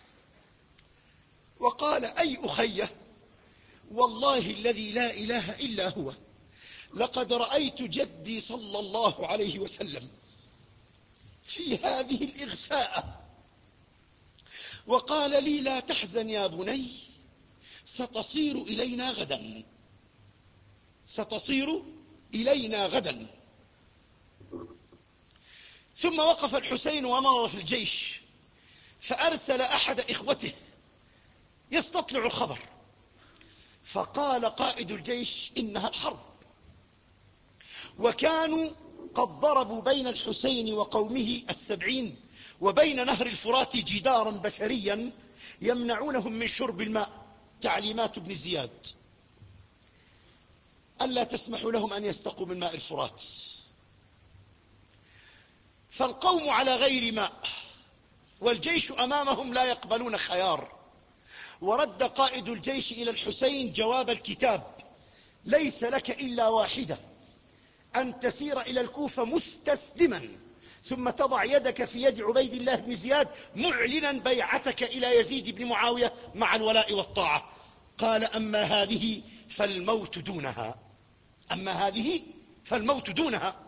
وقال: أي أخيه، والله الذي لا إله إلا هو، لقد رأيت جدي صلى الله عليه وسلم في هذه الإغفاء، وقال لي: لا تحزن يا بني، ستصير إلينا غدا، ستصير إلينا غدا. ثم وقف الحسين ومضى في الجيش، فأرسل أحد إخوته يستطلع الخبر، فقال قائد الجيش: إنها الحرب. وكانوا قد ضربوا بين الحسين وقومه السبعين وبين نهر الفرات جدارا بشريا يمنعونهم من شرب الماء. تعليمات ابن زياد ألا تسمحوا لهم أن يستقوا من ماء الفرات. فالقوم على غير ماء والجيش أمامهم لا يقبلون خيار. ورد قائد الجيش إلى الحسين جواب الكتاب: ليس لك إلا واحدة، أن تسير إلى الكوفة مستسلما، ثم تضع يدك في يد عبيد الله بن زياد معلنا بيعتك إلى يزيد بن معاوية مع الولاء والطاعة. قال: أما هذه فالموت دونها، أما هذه فالموت دونها.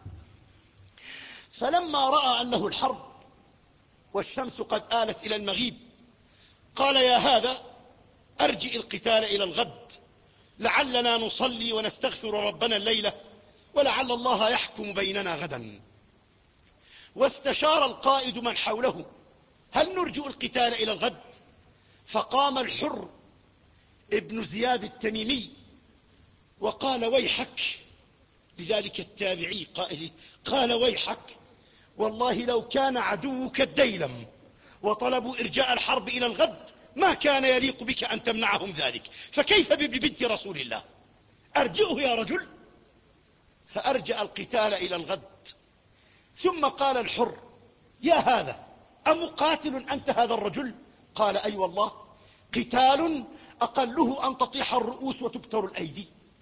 فلما رأى أنه الحرب والشمس قد آلت إلى المغيب، قال: يا هذا، أرجئ القتال إلى الغد، لعلنا نصلي ونستغفر ربنا الليلة، ولعل الله يحكم بيننا غدا. واستشار القائد من حوله: هل نرجئ القتال إلى الغد؟ فقام الحر ابن زياد التميمي وقال: ويحك، لذلك التابعي قائل قال: ويحك، والله لو كان عدوك الديلم وطلبوا إرجاء الحرب إلى الغد ما كان يليق بك أن تمنعهم ذلك، فكيف ببنت رسول الله؟ أرجئه يا رجل. فأرجأ القتال إلى الغد. ثم قال الحر: يا هذا، أمقاتل أنت هذا الرجل؟ قال: أي أيوة والله، قتال أقله أن تطيح الرؤوس وتبتر الأيدي.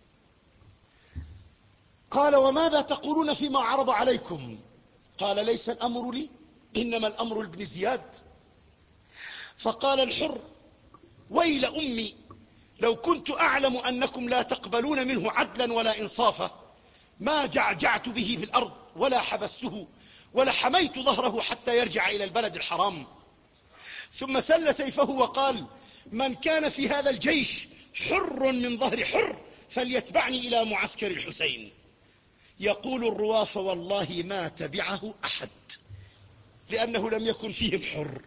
قال: وماذا تقولون فيما عرض عليكم؟ قال: ليس الأمر لي، إنما الأمر لابن زياد. فقال الحر: ويل أمي، لو كنت أعلم أنكم لا تقبلون منه عدلا ولا إنصافا ما جعجعت به في الأرض ولا حبسته ولا حميت ظهره حتى يرجع إلى البلد الحرام. ثم سل سيفه وقال: من كان في هذا الجيش حر من ظهر حر فليتبعني إلى معسكر الحسين. يقول الرواة: فوالله ما تبعه أحد، لأنه لم يكن فيهم حر،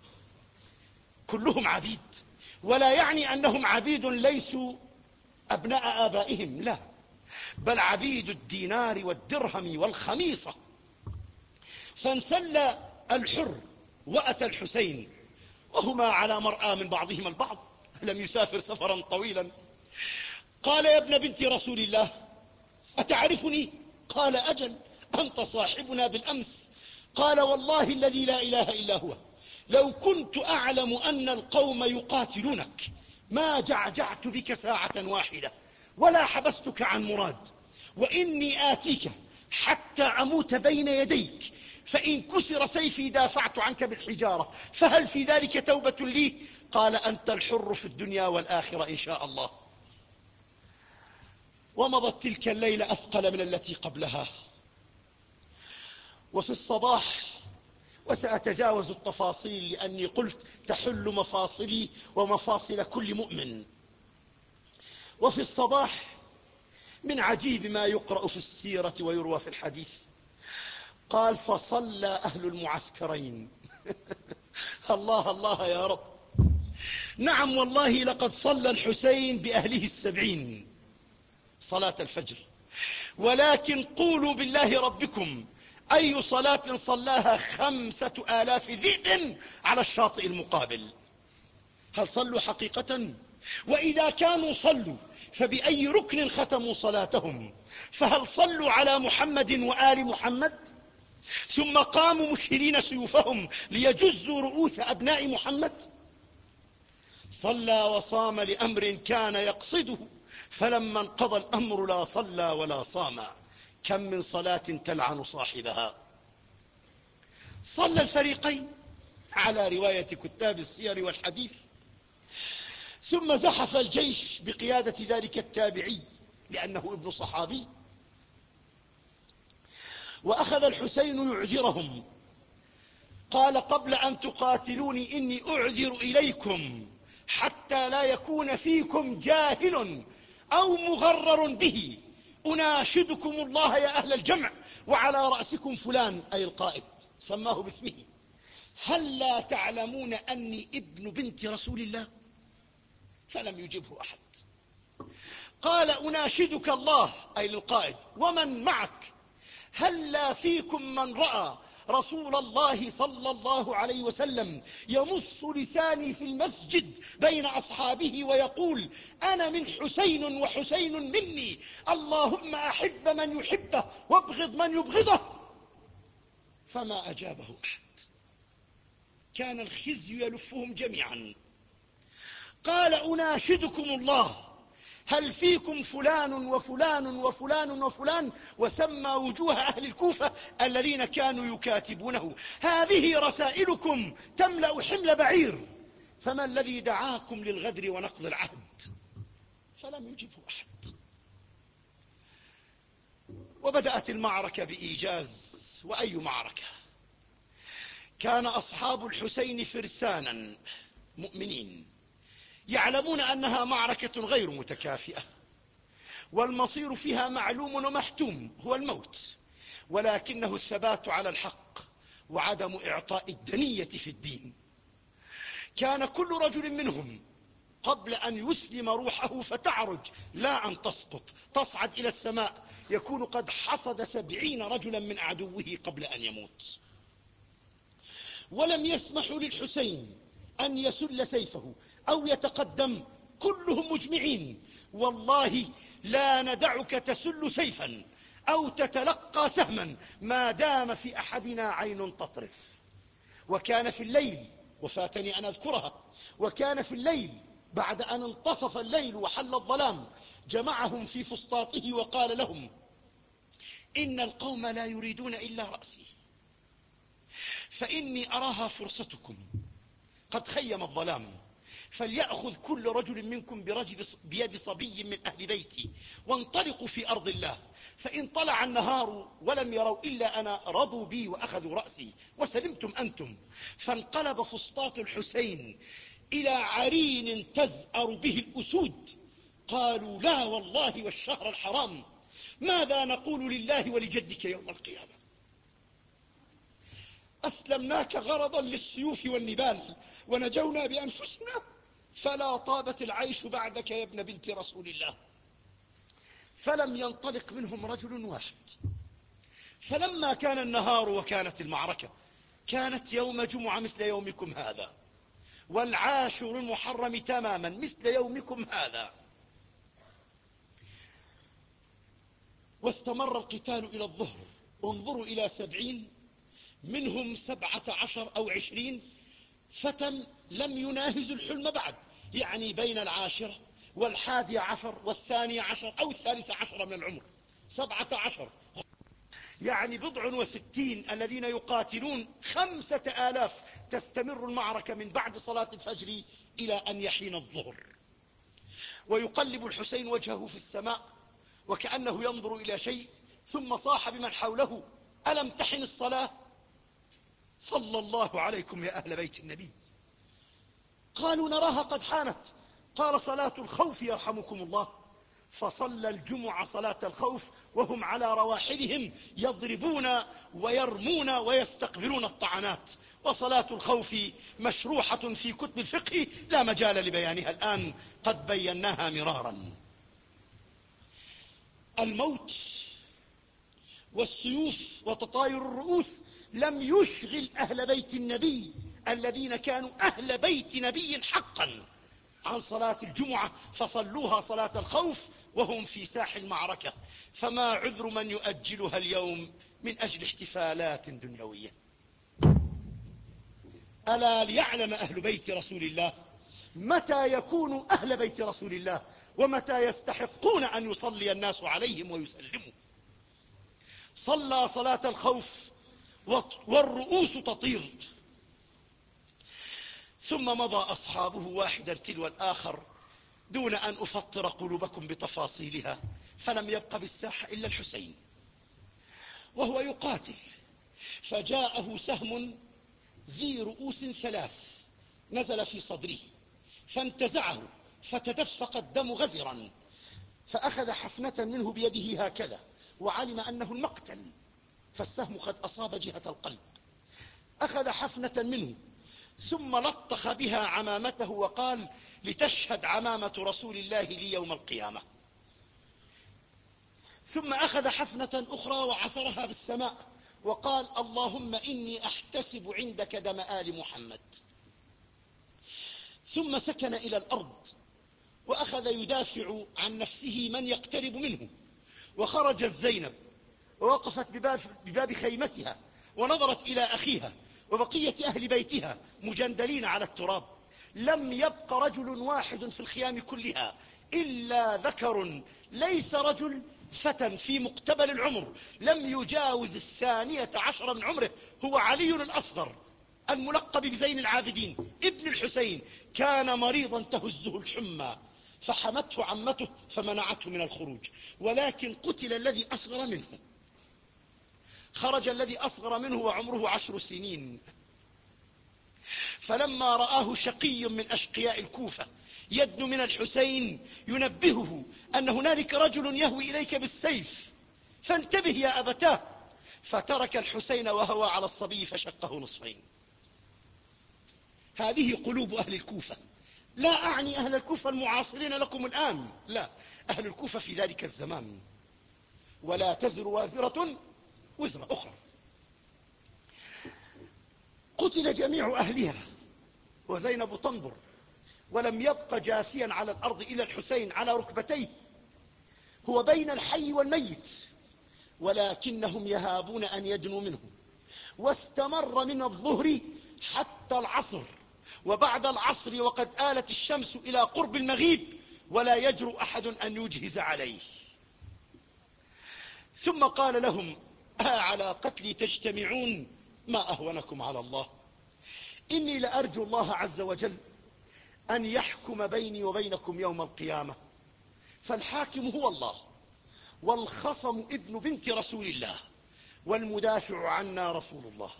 كلهم عبيد. ولا يعني أنهم عبيد ليسوا أبناء آبائهم، لا، بل عبيد الدينار والدرهم والخميصة. فانسل الحر وأتى الحسين وهما على مرأى من بعضهما البعض، لم يسافر سفرا طويلا. قال: يا ابن بنت رسول الله، أتعرفني؟ قال: أجل، أنت صاحبنا بالأمس. قال: والله الذي لا إله إلا هو، لو كنت أعلم أن القوم يقاتلونك ما جعجعت بك ساعة واحدة ولا حبستك عن مراد، وإني آتيك حتى أموت بين يديك، فإن كسر سيفي دافعت عنك بالحجارة، فهل في ذلك توبة لي؟ قال: أنت الحر في الدنيا والآخرة إن شاء الله. ومضت تلك الليلة أثقل من التي قبلها. وفي الصباح، وسأتجاوز التفاصيل لأني قلت تحل مفاصلي ومفاصل كل مؤمن. وفي الصباح، من عجيب ما يقرأ في السيرة ويروى في الحديث، قال: فصلى أهل المعسكرين الله الله يا رب. نعم والله لقد صلى الحسين بأهله السبعين صلاة الفجر، ولكن قولوا بالله ربكم أي صلاة صلاها خمسة آلاف ذئب على الشاطئ المقابل؟ هل صلوا حقيقة؟ وإذا كانوا صلوا فبأي ركن ختموا صلاتهم؟ فهل صلوا على محمد وآل محمد ثم قاموا مشهرين سيوفهم ليجزوا رؤوس أبناء محمد؟ صلى وصام لأمر كان يقصده، فلما انقضى الأمر لا صلى ولا صام. كم من صلاة تلعن صاحبها. صلى الفريقين على رواية كتاب السير والحديث، ثم زحف الجيش بقيادة ذلك التابعي لأنه ابن صحابي، وأخذ الحسين يعذرهم. قال قبل أن تقاتلوني إني أعذر إليكم حتى لا يكون فيكم جاهل أو مغرر به، أناشدكم الله يا أهل الجمع وعلى رأسكم فلان، أي القائد سماه باسمه، هل لا تعلمون أني ابن بنت رسول الله؟ فلم يجبه أحد. قال أناشدك الله، أي للقائد، ومن معك، هل لا فيكم من رأى رسول الله صلى الله عليه وسلم يمص لساني في المسجد بين أصحابه ويقول أنا من حسين وحسين مني، اللهم أحب من يحبه وابغض من يبغضه؟ فما أجابه أحد، كان الخزي يلفهم جميعا. قال أناشدكم الله، هل فيكم فلان وفلان وفلان وفلان، وسمى وجوه أهل الكوفة الذين كانوا يكاتبونه، هذه رسائلكم تملأ حمل بعير، فما الذي دعاكم للغدر ونقض العهد؟ فلم يجبه أحد. وبدأت المعركة بإيجاز. وأي معركة! كان أصحاب الحسين فرسانا مؤمنين يعلمون أنها معركة غير متكافئة، والمصير فيها معلوم ومحتوم هو الموت، ولكنه الثبات على الحق وعدم إعطاء الدنية في الدين. كان كل رجل منهم قبل أن يسلم روحه فتعرج لا أن تسقط تصعد إلى السماء يكون قد حصد سبعين رجلا من عدوه قبل أن يموت. ولم يسمحوا للحسين أن يسل سيفه أو يتقدم، كلهم مجمعين والله لا ندعك تسل سيفا أو تتلقى سهما ما دام في أحدنا عين تطرف. وكان في الليل، وفاتني أن أذكرها، وكان في الليل بعد أن انتصف الليل وحل الظلام جمعهم في فسطاطه وقال لهم إن القوم لا يريدون إلا رأسي، فإني أراها فرصتكم، قد خيم الظلام، فليأخذ كل رجل منكم برجل بيد صبي من أهل بيتي وانطلقوا في أرض الله، فإن طلع النهار ولم يروا إلا أنا رضوا بي وأخذوا رأسي وسلمتم أنتم. فانقلب فسطاط الحسين إلى عرين تزأر به الأسود. قالوا لا والله والشهر الحرام، ماذا نقول لله ولجدك يوم القيامة؟ أسلمناك غرضا للسيوف والنبال ونجونا بأنفسنا، فلا طابت العيش بعدك يا ابن بنت رسول الله. فلم ينطلق منهم رجل واحد. فلما كان النهار وكانت المعركة، كانت يوم جمعة مثل يومكم هذا، والعاشر المحرم تماما مثل يومكم هذا، واستمر القتال إلى الظهر. انظروا إلى سبعين، منهم سبعة عشر أو عشرين فتى لم يناهزوا الحلم بعد، يعني بين العاشرة والحادي عشر والثاني عشر أو الثالث عشر من العمر، سبعة عشر يعني بضع وستين الذين يقاتلون خمسة آلاف. تستمر المعركة من بعد صلاة الفجر إلى أن يحين الظهر. ويقلب الحسين وجهه في السماء وكأنه ينظر إلى شيء، ثم صاح بمن حوله ألم تحن الصلاة؟ صلى الله عليكم يا أهل بيت النبي. قالوا نراها قد حانت. قال صلاة الخوف يرحمكم الله، فصلى الجمعة صلاة الخوف وهم على رواحلهم يضربون ويرمون ويستقبلون الطعنات. وصلاة الخوف مشروحة في كتب الفقه لا مجال لبيانها الآن، قد بيناها مرارا. الموت والسيوف وتطاير الرؤوس لم يشغل أهل بيت النبي الذين كانوا أهل بيت نبي حقا عن صلاة الجمعة، فصلوها صلاة الخوف وهم في ساح المعركة. فما عذر من يؤجلها اليوم من أجل احتفالات دنيوية؟ ألا ليعلم أهل بيت رسول الله متى يكونوا أهل بيت رسول الله ومتى يستحقون أن يصلي الناس عليهم ويسلموا. صلى صلاة الخوف والرؤوس تطير، ثم مضى أصحابه واحدا تلو الآخر دون أن أفطر قلوبكم بتفاصيلها، فلم يبق بالساحة إلا الحسين وهو يقاتل، فجاءه سهم ذي رؤوس ثلاث نزل في صدره فانتزعه فتدفق الدم غزرا، فأخذ حفنة منه بيده هكذا وعلم أنه المقتل، فالسهم قد أصاب جهة القلب. أخذ حفنة منه ثم لطخ بها عمامته وقال: لتشهد عمامة رسول الله لي يوم القيامة. ثم أخذ حفنة أخرى وعثرها بالسماء وقال: اللهم إني أحتسب عندك دم آل محمد. ثم سكن إلى الأرض وأخذ يدافع عن نفسه من يقترب منه، وخرجت زينب ووقفت بباب, بباب خيمتها ونظرت إلى أخيها وبقية أهل بيتها مجندلين على التراب. لم يبق رجل واحد في الخيام كلها إلا ذكر ليس رجل، فتى في مقتبل العمر لم يجاوز الثانية عشر من عمره، هو علي الأصغر الملقب بزين العابدين ابن الحسين. كان مريضا تهزه الحمى فحمته عمته فمنعته من الخروج، ولكن قتل الذي أصغر منه. خرج الذي أصغر منه وعمره عشر سنين، فلما رآه شقي من أشقياء الكوفة يدنو من الحسين ينبهه أن هنالك رجل يهوي إليك بالسيف فانتبه يا أبتاه، فترك الحسين وهوى على الصبي فشقه نصفين. هذه قلوب أهل الكوفة. لا أعني أهل الكوفة المعاصرين لكم الآن، لا، أهل الكوفة في ذلك الزمان. ولا تزر وازرة وزر أخرى. قتل جميع أهلها وزينب تنظر، ولم يبق جاثيا على الأرض إلا الحسين على ركبتيه، هو بين الحي والميت، ولكنهم يهابون أن يدنوا منه. واستمر من الظهر حتى العصر، وبعد العصر وقد آلت الشمس إلى قرب المغيب ولا يجرؤ أحد أن يجهز عليه. ثم قال لهم: ها على قتلي تجتمعون؟ ما أهونكم على الله. إني لأرجو الله عز وجل أن يحكم بيني وبينكم يوم القيامة، فالحاكم هو الله، والخصم ابن بنت رسول الله، والمدافع عنا رسول الله.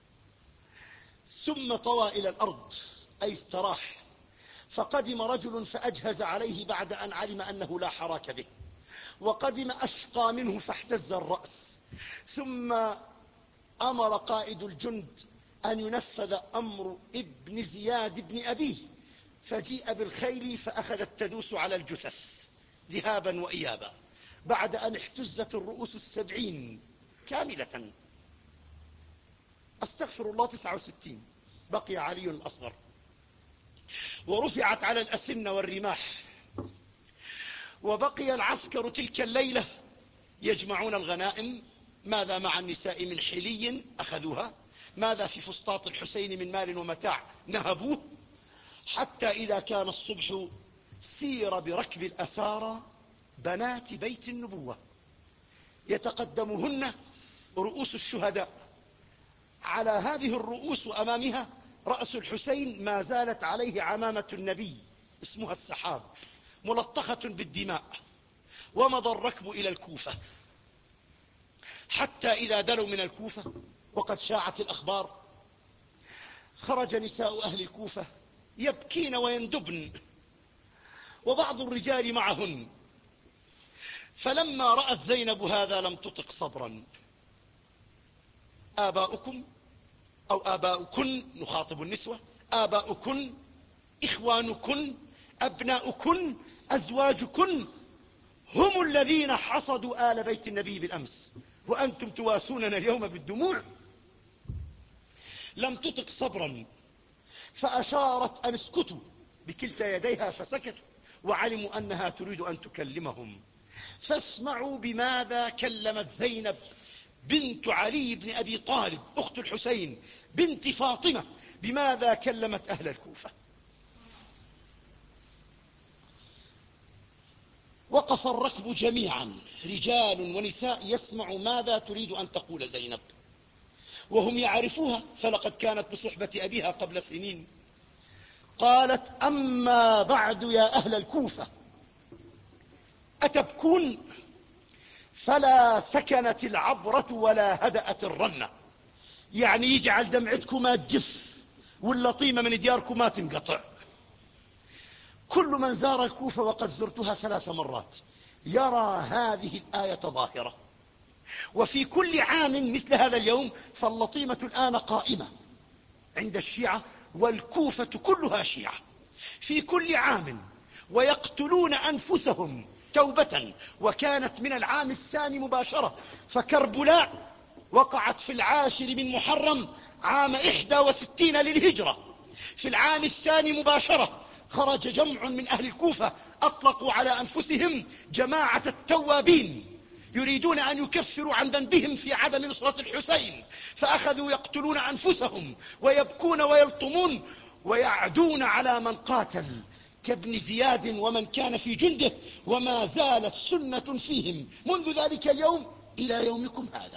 ثم طوى إلى الأرض أي استراح، فقدم رجل فأجهز عليه بعد أن علم أنه لا حراك به، وقدم أشقى منه فاحتز الرأس. ثم أمر قائد الجند أن ينفذ أمر ابن زياد بن أبيه، فجيء بالخيل فأخذت تدوس على الجثث ذهابا وإيابا بعد أن احتزت الرؤوس السبعين كاملة، أستغفر الله تسعة وستين، بقي علي الأصغر، ورفعت على الأسن والرماح. وبقي العسكر تلك الليلة يجمعون الغنائم، ماذا مع النساء من حلي أخذوها، ماذا في فسطاط الحسين من مال ومتاع نهبوه، حتى إذا كان الصبح سير بركب الأسارى بنات بيت النبوة يتقدمهن رؤوس الشهداء. على هذه الرؤوس وأمامها رأس الحسين ما زالت عليه عمامة النبي اسمها السحاب ملطخة بالدماء. ومضى الركب إلى الكوفة، حتى إذا دلوا من الكوفة وقد شاعت الأخبار خرج نساء أهل الكوفة يبكين ويندبن، وبعض الرجال معهن، فلما رأت زينب هذا لم تطق صبرا. آباؤكم أو آباؤكن، نخاطب النسوة، آباؤكن، إخوانكن، أبناؤكن، أزواجكن هم الذين حصدوا آل بيت النبي بالأمس، وأنتم تواسوننا اليوم بالدموع. لم تطق صبرا فأشارت أن اسكتوا بكلتا يديها فسكتوا، وعلموا أنها تريد أن تكلمهم. فاسمعوا بماذا كلمت زينب بنت علي بن أبي طالب أخت الحسين بنت فاطمة، بماذا كلمت أهل الكوفة. وقف الركب جميعا رجال ونساء يسمع ماذا تريد أن تقول زينب، وهم يعرفوها، فلقد كانت بصحبة أبيها قبل سنين. قالت: أما بعد يا أهل الكوفة، أتبكون؟ فلا سكنت العبرة ولا هدأت الرنة. يعني يجعل دمعتكم ما تجف واللطيمة من دياركم ما تنقطع. كل من زار الكوفة، وقد زرتها ثلاث مرات، يرى هذه الآية ظاهرة. وفي كل عام مثل هذا اليوم فاللطيمة الآن قائمة عند الشيعة، والكوفة كلها شيعة في كل عام، ويقتلون أنفسهم توبة. وكانت من العام الثاني مباشرة، فكربلاء وقعت في العاشر من محرم عام إحدى وستين للهجرة. في العام الثاني مباشرة خرج جمع من أهل الكوفة أطلقوا على أنفسهم جماعة التوابين، يريدون أن يكفروا عن ذنبهم في عدم نصرة الحسين، فأخذوا يقتلون أنفسهم ويبكون ويلطمون ويعدون على من قاتل كابن زياد ومن كان في جنده، وما زالت سنة فيهم منذ ذلك اليوم إلى يومكم هذا.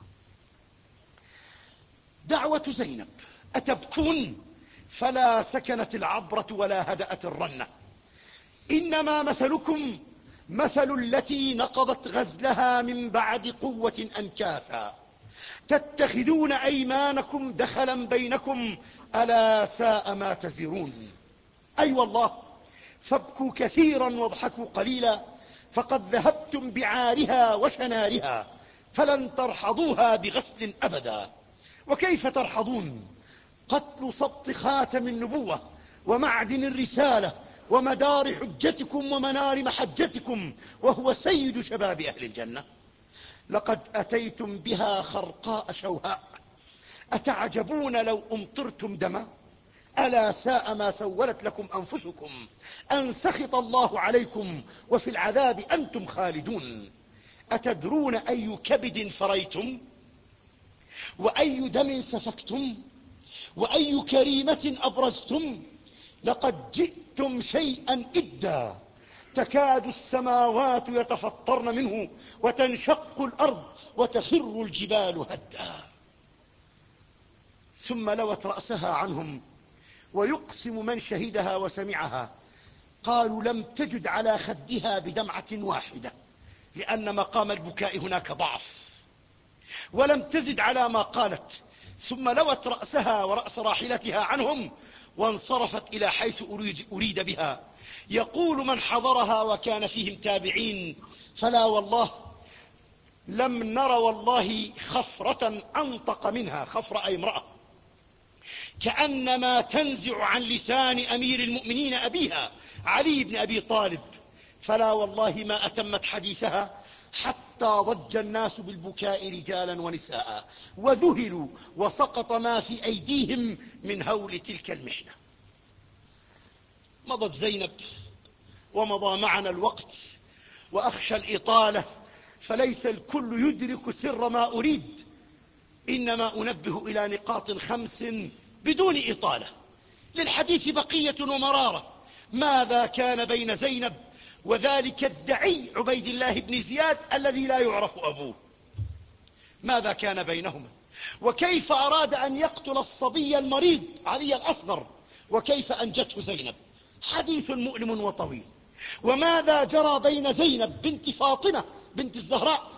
دعوة زينب: أتبكون؟ فلا سكنت العبرة ولا هدأت الرنة. إنما مثلكم مثل التي نقضت غزلها من بعد قوة أنكاثا، تتخذون أيمانكم دخلا بينكم، ألا ساء ما تزرون. أي أيوة والله، فابكوا كثيرا واضحكوا قليلا، فقد ذهبتم بعارها وشنارها، فلن ترحضوها بغسل أبدا. وكيف ترحضون قتل سبط خاتم النبوة ومعدن الرسالة ومدار حجتكم ومنار محجتكم، وهو سيد شباب أهل الجنة؟ لقد أتيتم بها خرقاء شوهاء، أتعجبون لو أمطرتم دما؟ ألا ساء ما سولت لكم أنفسكم، أن سخط الله عليكم وفي العذاب أنتم خالدون. أتدرون أي كبد فريتم، وأي دم سفكتم، وأي كريمة أبرزتم؟ لقد جئتم شيئا إدا، تكاد السماوات يتفطرن منه وتنشق الأرض وتخر الجبال هدا. ثم لوت رأسها عنهم، ويقسم من شهدها وسمعها، قالوا لم تجد على خدها بدمعة واحدة، لأن مقام البكاء هناك ضعف، ولم تزد على ما قالت. ثم لوت رأسها ورأس راحلتها عنهم، وانصرفت إلى حيث أريد, أريد بها. يقول من حضرها وكان فيهم تابعين: فلا والله لم نر والله خفرة أنطق منها، خفر أي امرأة، كأنما تنزع عن لسان أمير المؤمنين أبيها علي بن أبي طالب. فلا والله ما أتمت حديثها حتى ضج الناس بالبكاء رجالا ونساء، وذهلوا وسقط ما في أيديهم من هول تلك المحنة. مضت زينب ومضى معنا الوقت، وأخشى الإطالة، فليس الكل يدرك سر ما أريد، إنما أنبه إلى نقاط خمس بدون إطالة. للحديث بقية ومرارة. ماذا كان بين زينب وذلك الدعي عبيد الله بن زياد الذي لا يعرف أبوه؟ ماذا كان بينهما؟ وكيف أراد أن يقتل الصبي المريض علي الأصغر، وكيف أنجته زينب؟ حديث مؤلم وطويل. وماذا جرى بين زينب بنت فاطمة بنت الزهراء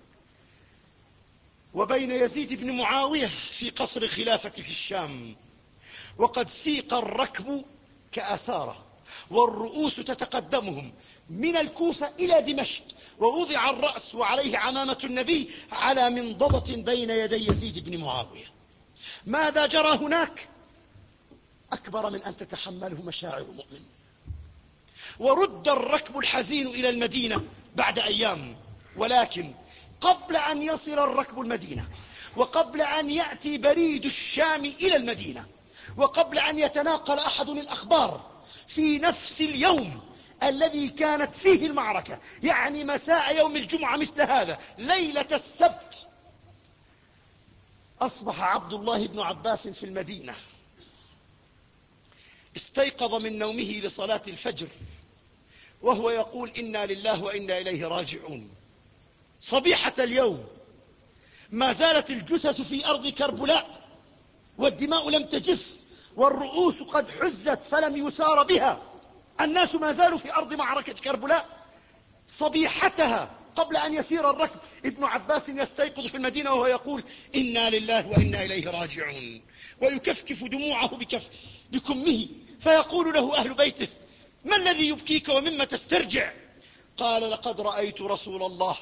وبين يزيد بن معاوية في قصر الخلافة في الشام، وقد سيق الركب كأسارة والرؤوس تتقدمهم، من الكوفة إلى دمشق، ووضع الرأس وعليه عمامة النبي على منضدة بين يدي يزيد بن معاوية. ماذا جرى هناك؟ أكبر من أن تتحمله مشاعر مؤمن. ورد الركب الحزين إلى المدينة بعد أيام، ولكن قبل أن يصل الركب المدينة، وقبل أن يأتي بريد الشام إلى المدينة، وقبل أن يتناقل أحد الأخبار، في نفس اليوم الذي كانت فيه المعركة، يعني مساء يوم الجمعة مثل هذا، ليلة السبت، أصبح عبد الله بن عباس في المدينة. استيقظ من نومه لصلاة الفجر وهو يقول: إنا لله وإنا إليه راجعون. صبيحة اليوم ما زالت الجثث في أرض كربلاء، والدماء لم تجف، والرؤوس قد حزت فلم يسار بها، الناس ما زالوا في أرض معركة كربلاء. صبيحتها قبل أن يسير الركب، ابن عباس يستيقظ في المدينة وهو يقول: إنا لله وإنا إليه راجعون، ويكفكف دموعه بكف بكمه، فيقول له أهل بيته: ما الذي يبكيك ومما تسترجع؟ قال: لقد رأيت رسول الله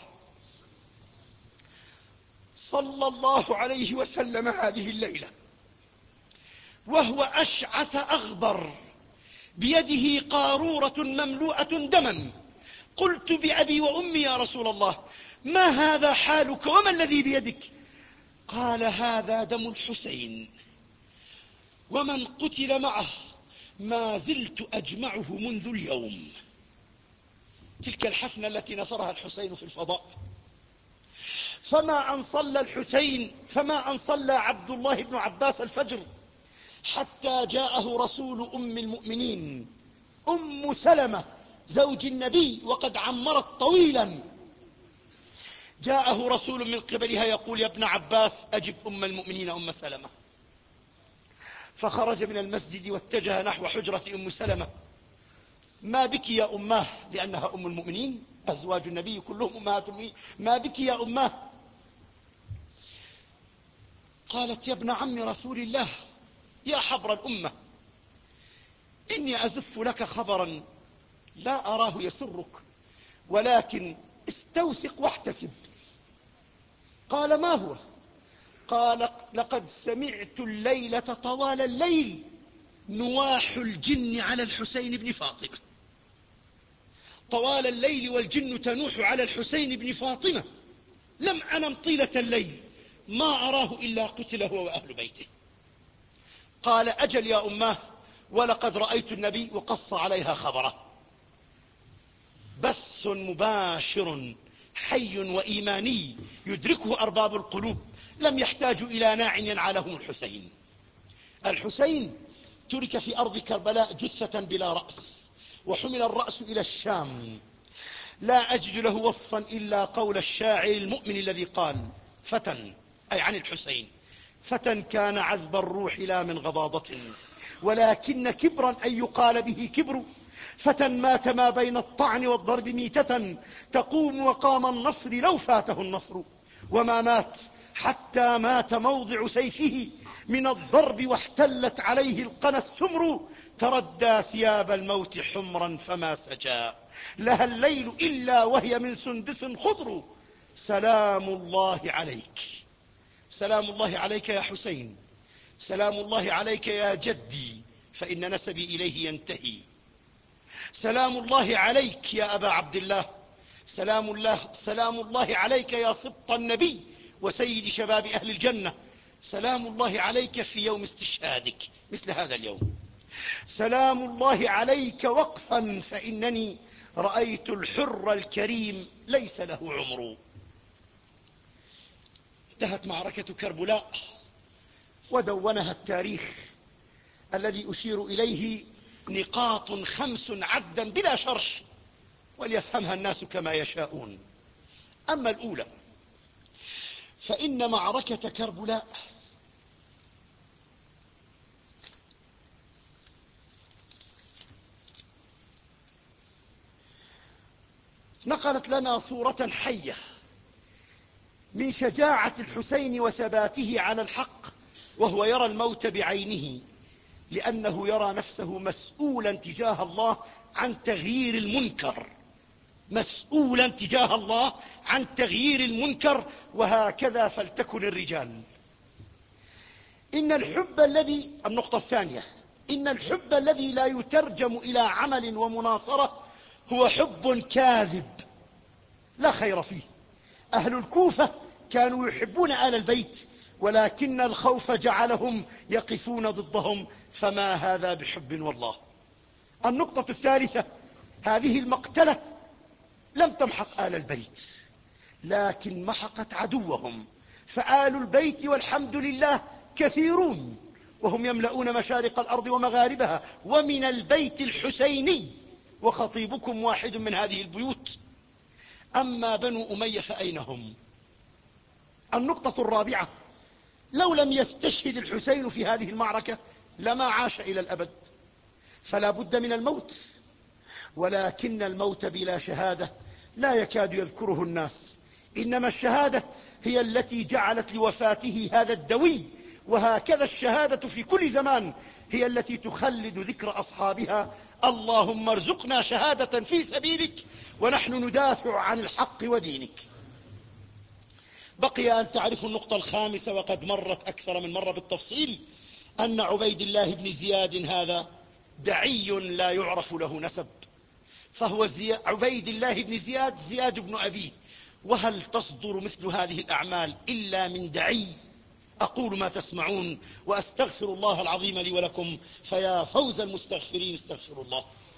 صلى الله عليه وسلم هذه الليلة وهو أشعث أغبر بيده قارورة مملوءة دما. قلت: بأبي وأمي يا رسول الله، ما هذا حالك وما الذي بيدك؟ قال: هذا دم الحسين، ومن قتل معه ما زلت أجمعه منذ اليوم. تلك الحفنة التي نصرها الحسين في الفضاء. فما أن صلى الحسين فما أن صلى عبد الله بن عباس الفجر حتى جاءه رسول أم المؤمنين أم سلمة زوج النبي، وقد عمرت طويلا. جاءه رسول من قبلها يقول: يا ابن عباس أجب أم المؤمنين أم سلمة. فخرج من المسجد واتجه نحو حجرة أم سلمة. ما بك يا أماه، لأنها أم المؤمنين، أزواج النبي كلهم أمهات المؤمنين. ما بك يا أماه؟ قالت: يا ابن عم رسول الله، يا حبر الأمة، إني أزف لك خبرا لا أراه يسرك، ولكن استوثق واحتسب. قال: ما هو؟ قال: لقد سمعت الليلة طوال الليل نواح الجن على الحسين بن فاطمة. طوال الليل والجن تنوح على الحسين بن فاطمة، لم أنم طيلة الليل، ما أراه إلا قتل هو وأهل بيته. قال: أجل يا أماه، ولقد رأيت النبي وقص عليها خبره. بث مباشر حي وإيماني يدركه أرباب القلوب، لم يحتاجوا إلى ناع ينعلهم الحسين. الحسين ترك في أرض كربلاء جثة بلا رأس، وحمل الرأس إلى الشام. لا أجد له وصفا إلا قول الشاعر المؤمن الذي قال: فتى، أي عن الحسين، فتى كان عذب الروح لا من غضاضة، ولكن كبرا أن يقال به كبر. فتى مات ما بين الطعن والضرب ميتة، تقوم وقام النصر لو فاته النصر. وما مات حتى مات موضع سيفه من الضرب، واحتلت عليه القنا السمر. تردى ثياب الموت حمرا فما سجى لها الليل إلا وهي من سندس خضر. سلام الله عليك، سلام الله عليك يا حسين، سلام الله عليك يا جدي، فإن نسبي إليه ينتهي. سلام الله عليك يا أبا عبد الله، سلام الله, سلام الله عليك يا سبط النبي وسيد شباب أهل الجنة. سلام الله عليك في يوم استشهادك مثل هذا اليوم. سلام الله عليك وقفا، فإنني رأيت الحر الكريم ليس له عمر. انتهت معركة كربلاء، ودونها التاريخ الذي أشير إليه نقاط خمس عدا بلا شرح، وليفهمها الناس كما يشاءون. أما الأولى فإن معركة كربلاء نقلت لنا صورة حية من شجاعة الحسين وثباته على الحق، وهو يرى الموت بعينه، لأنه يرى نفسه مسؤولا تجاه الله عن تغيير المنكر. مسؤولا تجاه الله عن تغيير المنكر، وهكذا فلتكن الرجال. إن الحب الذي النقطة الثانية إن الحب الذي لا يترجم إلى عمل ومناصرة هو حب كاذب لا خير فيه. أهل الكوفة كانوا يحبون آل البيت، ولكن الخوف جعلهم يقفون ضدهم، فما هذا بحب والله. النقطة الثالثة: هذه المقتلة لم تمحق آل البيت، لكن محقت عدوهم، فآل البيت والحمد لله كثيرون، وهم يملؤون مشارق الأرض ومغاربها، ومن البيت الحسيني، وخطيبكم واحد من هذه البيوت. أما بنو أمية فأين هم؟ النقطة الرابعة: لو لم يستشهد الحسين في هذه المعركة لما عاش إلى الأبد، فلا بد من الموت، ولكن الموت بلا شهادة لا يكاد يذكره الناس، إنما الشهادة هي التي جعلت لوفاته هذا الدوي، وهكذا الشهادة في كل زمان هي التي تخلد ذكر أصحابها. اللهم ارزقنا شهادة في سبيلك ونحن ندافع عن الحق ودينك. بقي أن تعرفوا النقطة الخامسة، وقد مرت أكثر من مرة بالتفصيل، أن عبيد الله بن زياد هذا دعي لا يعرف له نسب، فهو زي... عبيد الله بن زياد زياد بن أبيه، وهل تصدر مثل هذه الأعمال إلا من دعي؟ أقول ما تسمعون وأستغفر الله العظيم لي ولكم، فيا فوز المستغفرين، استغفر الله.